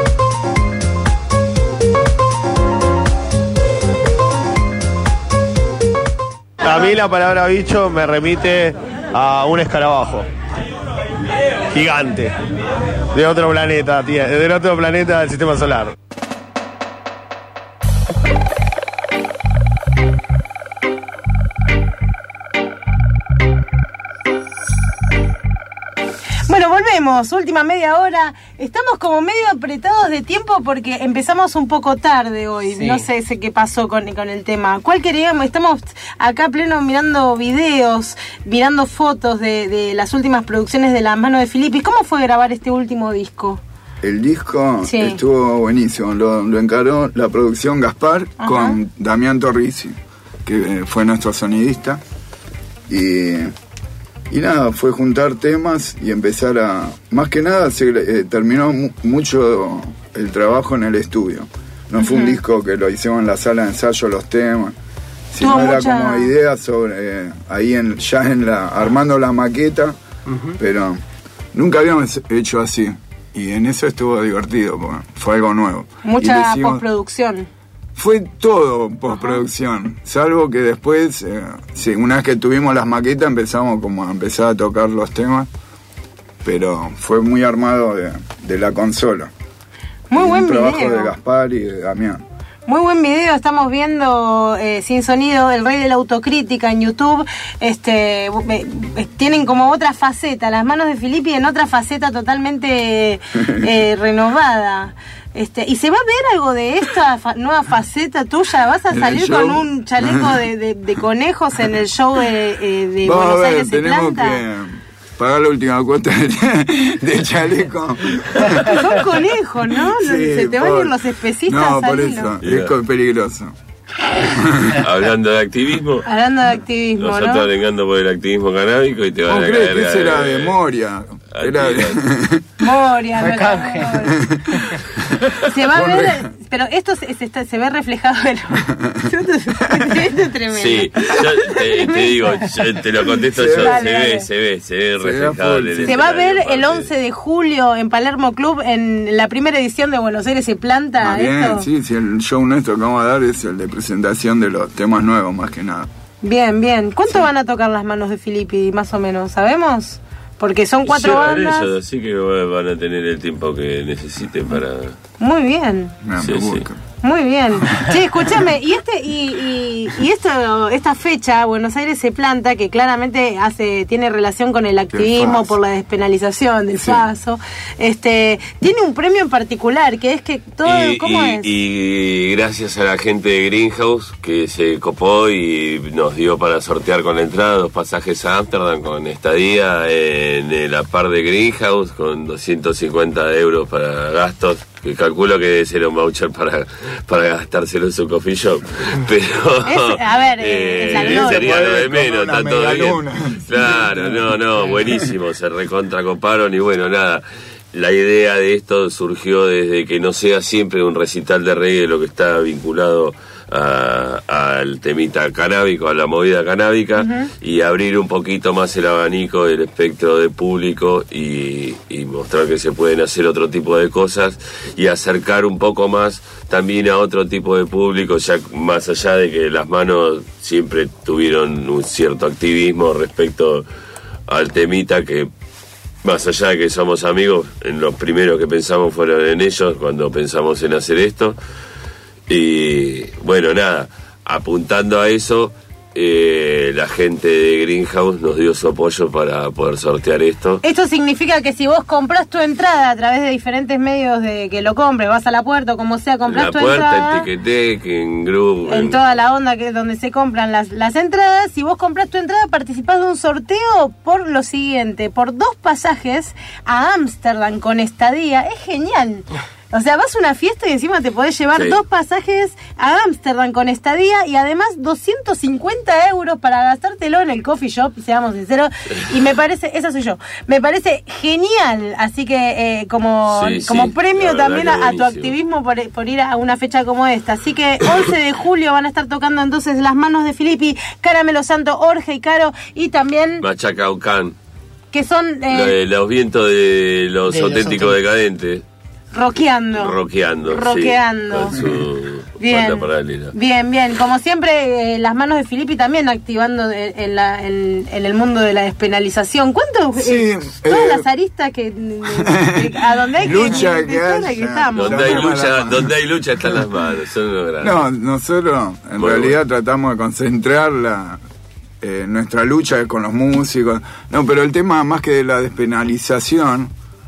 A mí la palabra bicho me remite a un escarabajo gigante de otro planeta, tía, de otro planeta del sistema solar. Bueno, volvemos, última media hora. Estamos como medio apretados de tiempo porque empezamos un poco tarde hoy. Sí. No sé, sé qué pasó con, con el tema. ¿Cuál queríamos? Estamos acá pleno mirando videos, mirando fotos de, de las últimas producciones de Las Manos de Filippi. ¿Cómo fue grabar este último disco? El disco Sí. estuvo buenísimo. Lo, lo encaró la producción Gaspar Ajá. con Damián Torrisi, que eh, fue nuestro sonidista. Y... Y nada, fue juntar temas y empezar a... Más que nada se eh, terminó mu- mucho el trabajo en el estudio. No fue un Ujú. disco que lo hicimos en la sala de ensayo los temas, sino Tuvo era mucha- como ideas sobre... eh, ahí en, ya en la... armando la maqueta, pero nunca habíamos hecho así. Y en eso estuvo divertido, porque fue algo nuevo. Y Mucha lo hicimos- postproducción. Fue todo postproducción, salvo que después, eh, sí, una vez que tuvimos las maquetas empezamos como a empezar a tocar los temas, pero fue muy armado de, de la consola. Muy Y buen un trabajo video. de Gaspar y de Damián. Muy buen video, estamos viendo eh, Sin Sonido, El Rey de la Autocrítica en YouTube. Este, eh, eh, tienen como otra faceta, Las Manos de Filippi en otra faceta totalmente eh, renovada. Este, ¿y se va a ver algo de esta fa- nueva faceta tuya? ¿Vas a En el salir show. con un chaleco de, de- de conejos en el show de, eh, de Vamos Buenos a ver, Aires se tenemos planta? que pagar la última cuota de, de chaleco. Son conejos, ¿no? Sí, Se te van a ir por- los especistas No, por al eso, hilo. es co- peligroso. Hablando de activismo, Hablando de activismo, nosotros ¿no? arengando por el activismo canábico y te van ¿Vos a crees caer. que ese era eh, de Moria? Era de... Moria, Fue no, canje. no. Se va a ver, pero esto se, se, está- se ve reflejado en esto es tremendo. Sí, yo te, te digo, yo te lo contesto yo, Dale, se dale. ve, se ve, se ve ve reflejado full, en el Se va a ver escenario, el once de julio en Palermo Club, en la primera edición de Buenos Aires se planta Más bien, esto. sí, sí, el show nuestro que vamos a dar es el de presentación de los temas nuevos, más que nada. Bien, bien. ¿Cuánto van a tocar Las Manos de Filippi, más o menos? ¿Sabemos? Porque son cuatro Cierran bandas. ellos, así que van a tener el tiempo que necesiten para... Muy bien. Sí, sí. Muy bien. Che, escúchame, y este y, y, y esto esta fecha Buenos Aires se planta, que claramente hace tiene relación con el activismo F A S. por la despenalización del Sí. FASO. Este, tiene un premio en particular, que es que todo Y, ¿cómo y- es? y gracias a la gente de Greenhouse que se copó y nos dio para sortear con la entrada dos pasajes a Ámsterdam con estadía en la par de Greenhouse con doscientos cincuenta euros para gastos, que calculo que debe ser un voucher para, para gastárselo en su coffee shop, pero Es- a ver, eh, es la gloria. sería lo de menos, Una está todo media bien. luna. Claro, no, no, buenísimo, se recontracoparon y bueno, nada. La idea de esto surgió desde que no sea siempre un recital de reggae lo que está vinculado a- al temita canábico, a la movida canábica, Ujú. y abrir un poquito más el abanico del espectro de público y, y mostrar que se pueden hacer otro tipo de cosas y acercar un poco más también a otro tipo de público, ya más allá de que Las Manos siempre tuvieron un cierto activismo respecto al temita, que más allá de que somos amigos, en los primeros que pensamos fueron en ellos cuando pensamos en hacer esto. Y bueno, nada, apuntando a eso, eh, la gente de Greenhouse nos dio su apoyo para poder sortear esto. Esto significa que si vos compras tu entrada a través de diferentes medios de que lo compres, vas a la puerta o como sea, compras La tu puerta, entrada. en Ticketek, en Group, En toda la onda que es donde se compran las, las entradas, si vos compras tu entrada, participás de un sorteo por lo siguiente, por dos pasajes a Ámsterdam con estadía. Es genial. O sea, vas a una fiesta y encima te podés llevar Sí. dos pasajes a Ámsterdam con estadía y además doscientos cincuenta euros para gastártelo en el coffee shop, seamos sinceros. Y me parece, esa soy yo, me parece genial. Así que eh, como, Sí, sí, como la premio verdad también que a, a tu buenísimo. activismo por, por ir a una fecha como esta. Así que once de julio van a estar tocando entonces Las Manos de Filippi, Caramelo Santo, Jorge y Caro, y también Machacaucán. que son Lo eh, de los vientos de los De los auténticos decadentes. rockeando. Rockeando. Rockeando. Sí, con su Bien. banda paralela. Bien, bien. Como siempre, eh, las manos de Filippi también activando en, en la- en- en el mundo de la despenalización. ¿Cuántos? eh, todas eh, las aristas que, que- a donde hay que, lucha que, que que haya. estamos. Donde hay lucha, donde hay lucha están las manos. Son unos grandes. No, nosotros en Muy realidad tratamos de concentrar la, eh, nuestra lucha con los músicos. No, pero el tema más que de la despenalización,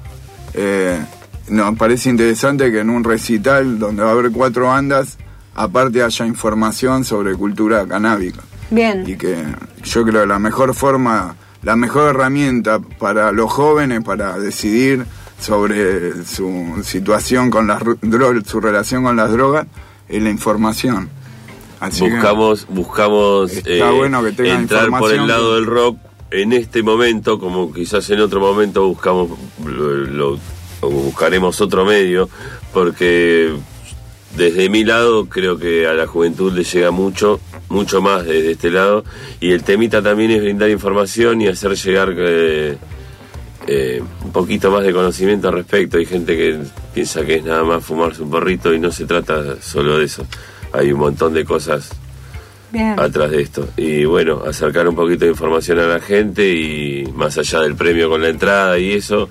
eh, nos parece interesante que en un recital donde va a haber cuatro bandas, aparte haya información sobre cultura canábica. Bien. Y que yo creo que la mejor forma, la mejor herramienta para los jóvenes para decidir sobre su situación con las drogas, su relación con las drogas, es la información. Así buscamos, buscamos Está eh, bueno que tengan entrar por el información. lado del rock en este momento, como quizás en otro momento buscamos lo, lo- o buscaremos otro medio, porque desde mi lado creo que a la juventud le llega mucho, mucho más desde este lado, y el temita también es brindar información y hacer llegar eh, eh, un poquito más de conocimiento al respecto. Hay gente que piensa que es nada más fumarse un porrito y no se trata solo de eso. Hay un montón de cosas Bien. atrás de esto. Y bueno, acercar un poquito de información a la gente, y más allá del premio con la entrada y eso,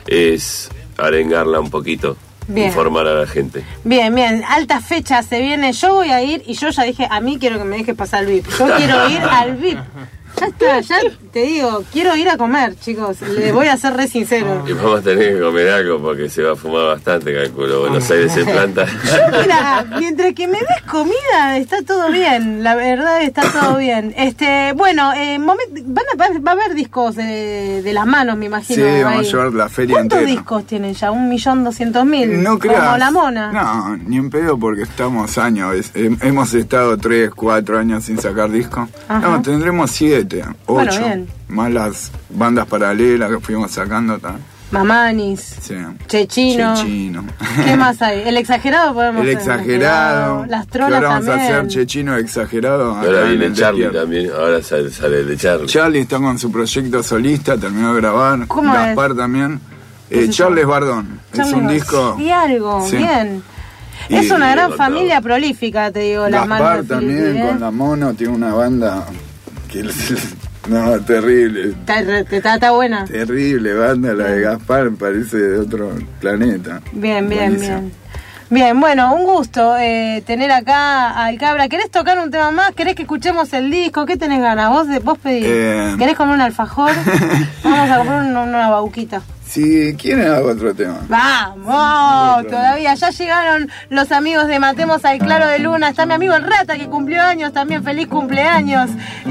es arengarla un poquito, Bien. informar a la gente. Bien, bien, alta fecha se viene, yo voy a ir y yo ya dije, a mí quiero que me dejes pasar el V I P, yo quiero ir al V I P, ya está, ya te digo, quiero ir a comer, chicos, les voy a ser re sincero. Y vamos a tener que comer algo porque se va a fumar bastante, calculo. Buenos Aires se planta. Mira, mientras que me des comida, está todo bien, la verdad está todo bien. Este, bueno, eh, momen- van a, va va a haber discos de, de las manos, me imagino. Sí, vamos ahí. a llevar la feria ¿Cuántos entera. discos tienen ya? ¿Un millón doscientos mil? No Como creas. la mona. No, ni en pedo porque estamos años. es- hem- hemos estado tres, cuatro años sin sacar disco. Ajá. No, tendremos siete, Bueno, ocho. bien. Más las bandas paralelas que fuimos sacando también. Mamanis, Sí. Chechino. Chechino. ¿Qué más hay? El exagerado podemos El hacer, exagerado. Las Que trolas ahora vamos a también. hacer Chechino exagerado. Y ahora acá en viene el Charlie Despierto. también, ahora sale, sale el de Charlie. Charlie está con su proyecto solista, terminó de grabar. ¿Cómo es? Gaspar también. ¿Qué Eh, se Charles llama? Bardón. Es Charlie un Bardón. disco. Y algo, Sí. bien. Y- Es una y gran con familia prolífica, te digo, las manos Gaspar de también Filippi, ¿eh? con la mono tiene una banda que no, terrible, Está, está, está buena. terrible banda la de Gaspar, parece de otro planeta. Bien, bien, Buenísimo. bien. Bien, bueno, un gusto eh, tener acá al Cabra. ¿Querés tocar un tema más? ¿Querés que escuchemos el disco? ¿Qué tenés ganas? Vos, de, vos pedís. Eh. ¿Querés comer un alfajor? Vamos a comprar un- una bauquita. Si quieren hago otro tema. ¡Vamos! Todavía ya llegaron los amigos de Matemos al Claro de Luna. Está mi amigo el Rata que cumplió años también. ¡Feliz cumpleaños!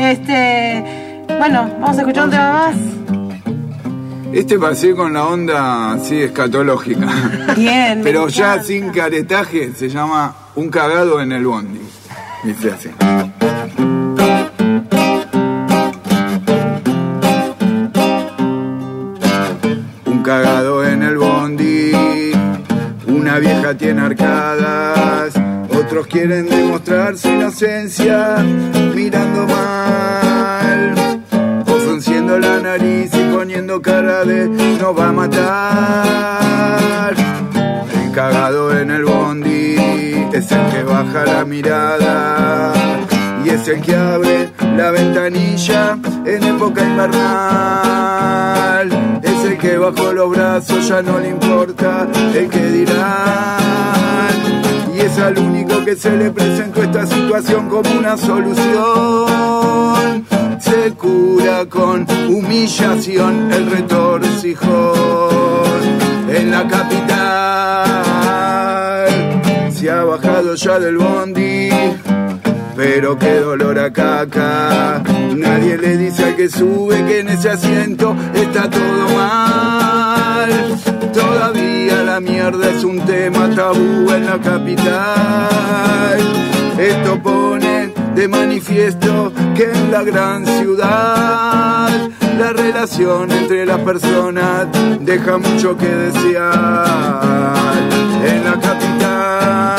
Este, bueno, vamos a escuchar un tema más. Este pasé con la onda así escatológica. Bien. me Pero ya encanta. sin caretaje se llama Un cagado en el bondi. Dice así. Un cagado en el bondi, una vieja tiene arcadas, otros quieren demostrar su inocencia mirando mal, o frunciendo la nariz y poniendo cara de no va a matar. El cagado en el bondi es el que baja la mirada y es el que abre la ventanilla en época invernal. Es el que bajo los brazos ya no le importa el que dirán. Y es al único que se le presentó esta situación como una solución. Se cura con humillación el retorcijón en la capital. Se ha bajado ya del bondi, pero qué dolor a caca. Nadie le dice al que sube que en ese asiento está todo mal. Todavía la mierda es un tema tabú en la capital. Esto pone de manifiesto que en la gran ciudad la relación entre las personas deja mucho que desear. En la capital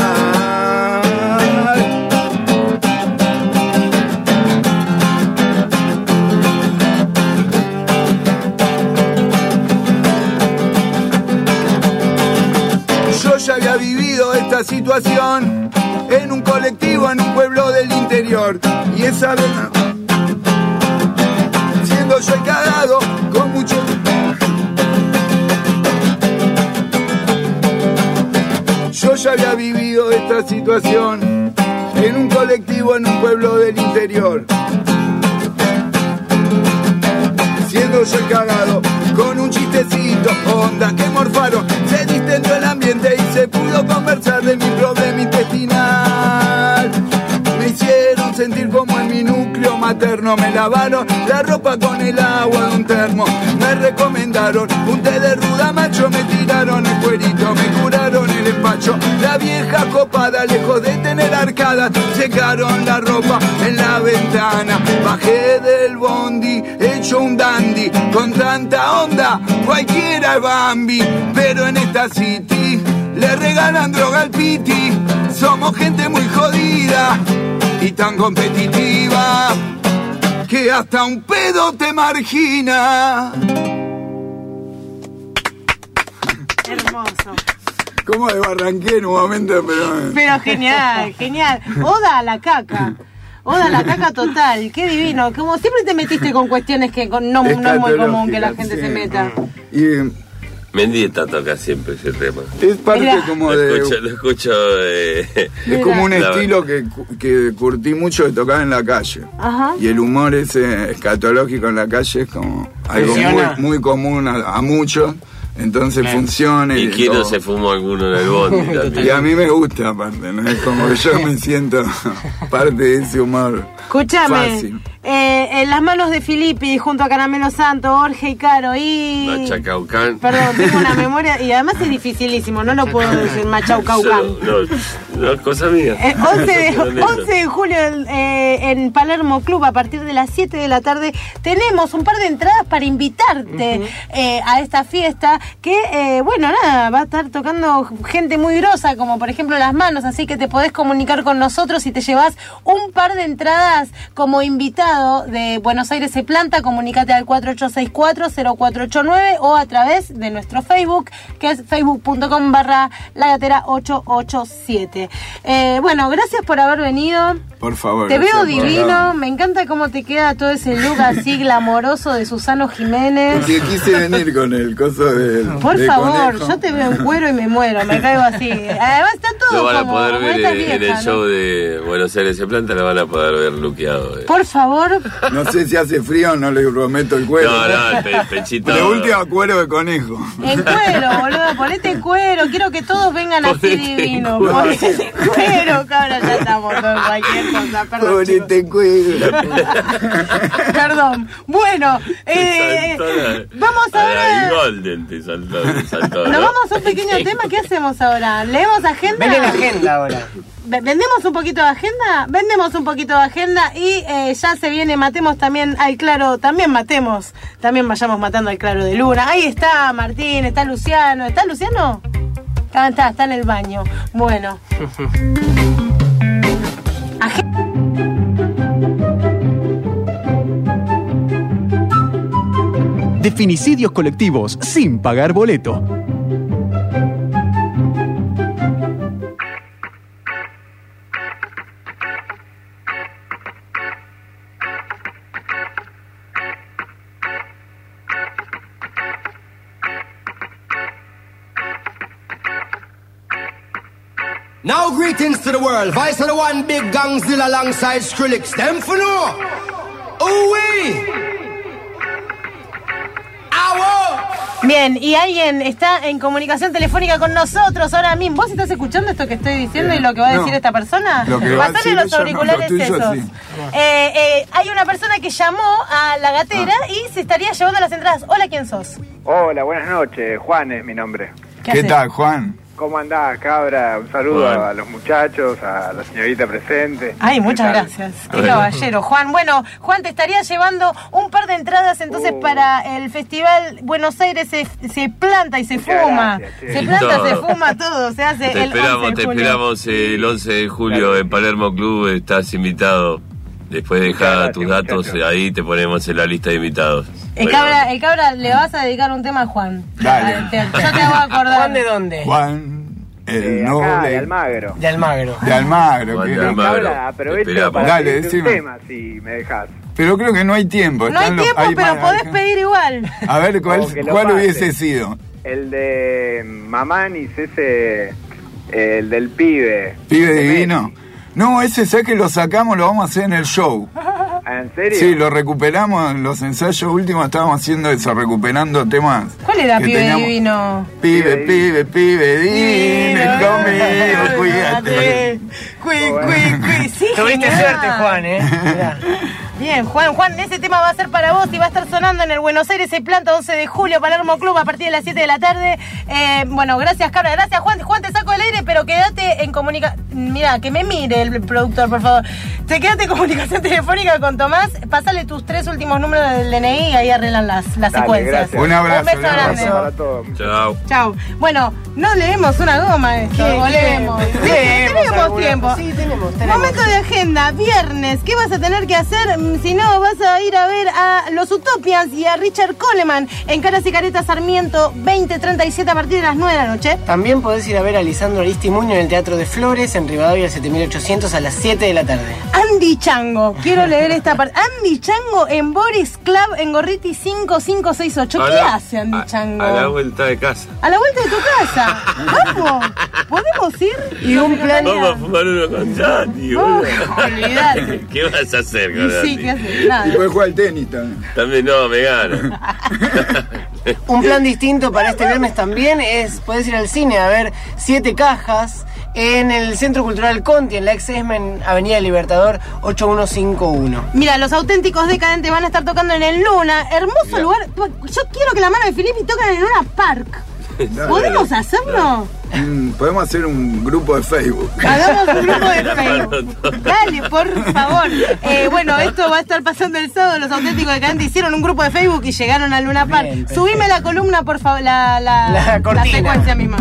situación en un colectivo en un pueblo del interior. Y esa vez, siendo yo el cagado, con mucho... Yo ya había vivido esta situación en un colectivo en un pueblo del interior. Siendo yo el cagado, con un chistecito, ondas que morfaron, se distendió el ambiente y se pudo conversar de mi problema intestinal. Me hicieron sentir como en mi núcleo materno, me lavaron la ropa con el agua de un termo, me recomendaron un té de ruda macho, me tiraron el cuerito, me curaron el empacho. La vieja copada, lejos de tener arcadas, secaron la ropa en la ventana. Bajé del bondi, hecho un dandy, con tanta onda, cualquiera es Bambi. Pero en esta city le regalan droga al piti. Somos gente muy jodida y tan competitiva que hasta un pedo te margina. Hermoso. ¿Cómo desbarranqué en un momento? Pero, pero genial, genial. Oda a la caca. Oda a la caca total. Qué divino. Como siempre te metiste con cuestiones que no, no es muy común que la gente sí. se meta. Y... Mendieta toca siempre ese tema. Es parte Mira. como lo de... Escucho, lo escucho... Eh, es como un la... estilo que, que curtí mucho de tocar en la calle. Ajá. Y el humor ese escatológico en la calle es como algo muy, muy común a, a muchos. Entonces Bien. funciona. ¿Y, ¿Y quién no se fumó alguno en el bondi también? Y a mí me gusta, aparte, ¿no? Es como que yo me siento parte de ese humor. Escúchame, eh, en las manos de Filippi, junto a Caramelo Santo, Jorge y Caro y... Machacaucán. Perdón, tengo una memoria y además es dificilísimo, no lo puedo decir, Machacaucán. No, no, es cosa mía. Eh, once de julio eh, en Palermo Club, a partir de las siete de la tarde, tenemos un par de entradas para invitarte uh-huh. eh, a esta fiesta que, eh, bueno, nada, va a estar tocando gente muy grosa, como por ejemplo Las Manos, así que te podés comunicar con nosotros y te llevas un par de entradas como invitado de Buenos Aires se planta. Comunícate al cuatro ocho seis cuatro cero cuatro ocho nueve o a través de nuestro Facebook, que es facebook punto com barra la gatera ocho ocho siete. Eh, bueno, gracias por haber venido. Por favor. Te veo divino, me encanta cómo te queda todo ese look así glamoroso de Susano Jiménez. Porque quise venir con el coso de Por de favor, conejo. yo te veo en cuero y me muero, me caigo así. Además está todo lo van a como, poder como ver esta en, vieja, en el ¿no? show de Buenos Aires se planta, lo van a poder ver luqueado. Eh. Por favor. No sé si hace frío, no le prometo el cuero. No, no, el pe pechito. De última, cuero de conejo. En cuero, boludo, ponete cuero, quiero que todos vengan así divinos. Ponete cuero, cabra, ya estamos con cualquier cosa, perdón. Ponete cuero. Perdón. Bueno, eh, vamos ahora. Golden te saltó, te saltó, ¿no? Nos vamos a un pequeño tema, ¿qué hacemos ahora? ¿Leemos agenda? Vende la agenda ahora. ¿Vendemos un poquito de agenda? Vendemos un poquito de agenda y eh, ya se viene, matemos también al Claro, también matemos, también vayamos matando al Claro de Luna. Ahí está Martín, está Luciano, ¿está Luciano? Ah, está, está en el baño. Bueno. Agenda. Definicidios colectivos sin pagar boleto. Now greetings to the world. Vice of the one big gangzilla alongside Skrillex. Them for no. Ooh-wee. Bien, y alguien está en comunicación telefónica con nosotros ahora mismo. ¿Vos estás escuchando esto que estoy diciendo y lo que va a decir no, esta persona? Pasale los auriculares no, esos. Sí. Eh, eh, hay una persona que llamó a La Gatera ah. y se estaría llevando las entradas. Hola, ¿quién sos? Hola, buenas noches. Juan es mi nombre. ¿Qué, ¿Qué tal, Juan? ¿Cómo andás, cabra? Un saludo Juan. a los muchachos, a la señorita presente. Ay, muchas gracias. Qué caballero, Juan. Bueno, Juan, te estaría llevando un par de entradas entonces uh. para el festival Buenos Aires se, se planta y se muchas fuma. Gracias, se planta, todo. se fuma todo, se hace te el esperamos, once de Te julio. esperamos el once de julio claro. en Palermo Club, estás invitado. Después de dejar tus datos, muchachos. Ahí te ponemos en la lista de invitados. El, bueno. cabra, el cabra, le vas a dedicar un tema a Juan. Dale. Te, yo te hago acordar. ¿Juan de dónde? Juan El de noble. acá, de Almagro. De Almagro. De Almagro. De que- Almagro. Ahora aprovecho Esperamos. para Dale, pedirte un decime. tema, si me dejas. Pero creo que no hay tiempo. No hay están los- tiempo, hay pero más- podés pedir igual. A ver, ¿cuál, O que lo cuál pase. hubiese sido? El de Mamanis, ese, el del pibe. ¿Pibe De divino? No, ese sé que lo sacamos, lo vamos a hacer en el show. Ah, ¿en serio? Sí, lo recuperamos, en los ensayos últimos estábamos haciendo eso, recuperando temas. ¿Cuál era que pibe teníamos. divino? Pibe, pibe, pibe, divino, conmigo, cuídate. Cui, cui, cui. Sí, Tuviste genial. suerte, Juan, ¿eh? Mirá. Bien, Juan, Juan, ese tema va a ser para vos y va a estar sonando en el Buenos Aires Se Planta once de julio, Palermo Club, a partir de las siete de la tarde. Eh, bueno, gracias, Cabra, gracias, Juan. Juan, te saco del aire, pero quédate en comunicación. Mira, que me mire el productor, por favor. Te quédate en comunicación telefónica con Tomás. Pásale tus tres últimos números del D N I y ahí arreglan las, las Dale, secuencias. gracias. Un abrazo, Un beso un abrazo grande. para todos. Chao. Chao. Bueno, no leemos una goma esto. ¿Qué? o ¿Qué? leemos. Sí, Leemos tenemos alguna- tiempo. Sí, tenemos, tenemos. Momento de agenda, viernes. ¿Qué vas a tener que hacer? Mm, Si no, vas a ir a ver a los Utopians y a Richard Coleman en Caras y Caretas Sarmiento veinte treinta y siete a partir de las nueve de la noche. También podés ir a ver a Lisandro Aristimuño en el Teatro de Flores, en Rivadavia siete mil ochocientos a las siete de la tarde. Andy Chango, quiero leer esta parte. Andy Chango en Boris Club en Gorriti cinco cinco seis ocho. A ¿Qué la- hace Andy a- Chango? A la vuelta de casa. A la vuelta de tu casa. Vamos, ¿podemos ir? Y un plan- Vamos a fumar uno con Santi, boludo. Olvidate. ¿Qué vas a hacer con Y sí, Santi? ¿qué haces? Nada. Y puedes jugar al tenis también. También no, me gana. Un plan distinto para este viernes también es, podés ir al cine a ver Siete Cajas en el Centro Cultural Conti, en la ex ESMA en Avenida Libertador ocho uno cinco uno. Mira, los auténticos decadentes van a estar tocando en el Luna. Hermoso Mira. lugar. Yo quiero que la mano de Filippi toquen en el Luna Park. ¿Podemos hacerlo? Mm, podemos hacer un grupo de Facebook. Hagamos un grupo de La Facebook. mano. Dale, por favor. Eh, bueno, esto va a estar pasando el sábado. Los auténticos decadentes hicieron un grupo de Facebook y llegaron al Luna Park. Bien, perfecto. Subime la columna, por favor, la, la, La cortina. secuencia misma.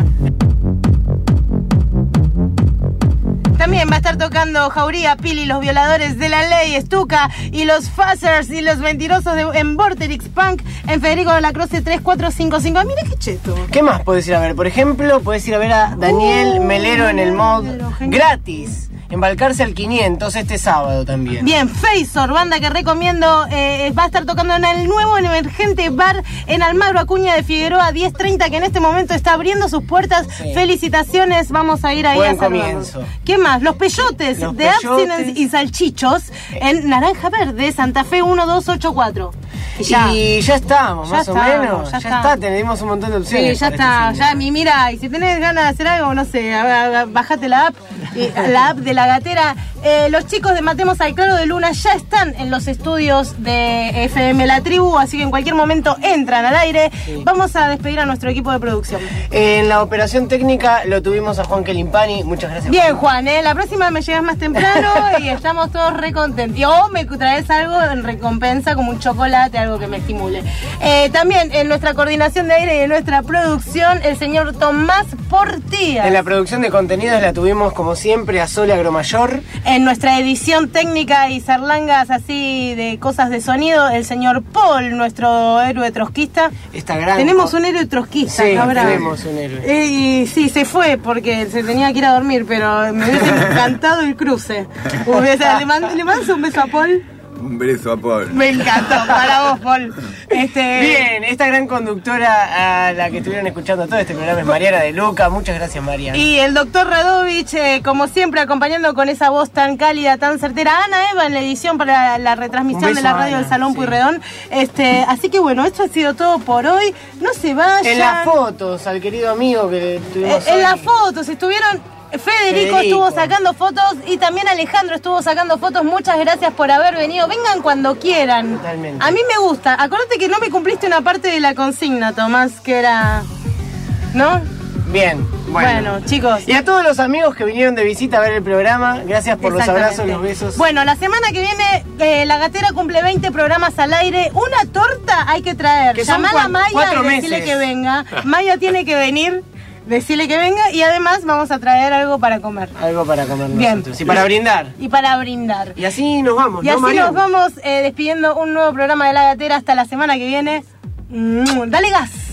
También va a estar tocando Jauría, Pili, Los Violadores de la Ley, Stuka y los Fassers y los Mentirosos de, en Vorterix Punk en Federico de la Croce tres cuatro cinco cinco. Mira qué cheto. ¿Qué más podés ir a ver? Por ejemplo, podés ir a ver a Daniel Uh, Melero en el mod Melero, genial. gratis. Embarcarse al quinientos este sábado también. Bien, Faisor, banda que recomiendo, eh, va a estar tocando en el nuevo Emergente Bar en Almagro, Acuña de Figueroa diez treinta, que en este momento está abriendo sus puertas. Sí. Felicitaciones, vamos a ir ahí Buen a saludarlos. comienzo. ¿Qué más? Los Peyotes Los de Peyotes. Abstinence y Salchichos en Naranja Verde, Santa Fe uno dos ocho cuatro. Y ya. Y ya estamos, Ya más estamos, o menos. ya Ya, está. está, tenemos un montón de opciones. Sí, ya para está, este fin de ya, y mira, y si tenés ganas de hacer algo, no sé, a- a- bajate la app, eh, la app de La Gatera. Eh, los chicos de Matemos al Claro de Luna ya están en los estudios de F M La Tribu, así que en cualquier momento entran al aire. Vamos a despedir a nuestro equipo de producción. En la operación técnica lo tuvimos a Juan Kelimpani. Muchas gracias. Bien, Juan, ¿eh? La próxima me llegas más temprano y estamos todos re contentos. Y o me traes algo en recompensa, como un chocolate, algo que me estimule. Eh, también en nuestra coordinación de aire y en nuestra producción, el señor Tomás Portilla. En la producción de contenidos la tuvimos como siempre a Sole Agromayor. En nuestra edición técnica y zarlangas así de cosas de sonido, el señor Paul, nuestro héroe trotskista. Esta gran Tenemos un héroe trotskista, Sí, cabrón. tenemos un héroe. Eh, y sí, se fue porque se tenía que ir a dormir, pero me hubiese encantado el cruce. O sea, le mando, le mando un beso a Paul. Un beso a Paul. Me encantó, para vos, Paul. Este... Bien, esta gran conductora a la que estuvieron escuchando todo este programa es Mariana de Luca. Muchas gracias, Mariana. Y el doctor Radovich, eh, como siempre, acompañando con esa voz tan cálida, tan certera. Ana Eva en la edición para la retransmisión Un de beso, la radio Ana, del Salón sí. Pueyrredón. Este, así que bueno, esto ha sido todo por hoy. No se vayan. En las fotos, al querido amigo que Eh, tuvimos en hoy. las fotos estuvieron. Federico, Federico. estuvo sacando fotos y también Alejandro estuvo sacando fotos. Muchas gracias por haber venido. Vengan cuando quieran. Totalmente. A mí me gusta. Acuérdate que no me cumpliste una parte de la consigna, Tomás, que era... ¿No? Bien, bueno. Bueno, chicos. Y a todos los amigos que vinieron de visita a ver el programa, gracias por los Exactamente. abrazos, los besos. Bueno, la semana que viene eh, La Gatera cumple veinte programas al aire. Una torta hay que traer. Que son Llamala a cua- Maya cuatro y decirle meses. que venga. Maya tiene que venir, decirle que venga y además vamos a traer algo para comer. Algo para comer Bien. nosotros. Y para brindar. Y para brindar. Y así nos vamos, Y ¿no, así Mariano? nos vamos eh, despidiendo un nuevo programa de La Gatera hasta la semana que viene. Mm, Dale gas.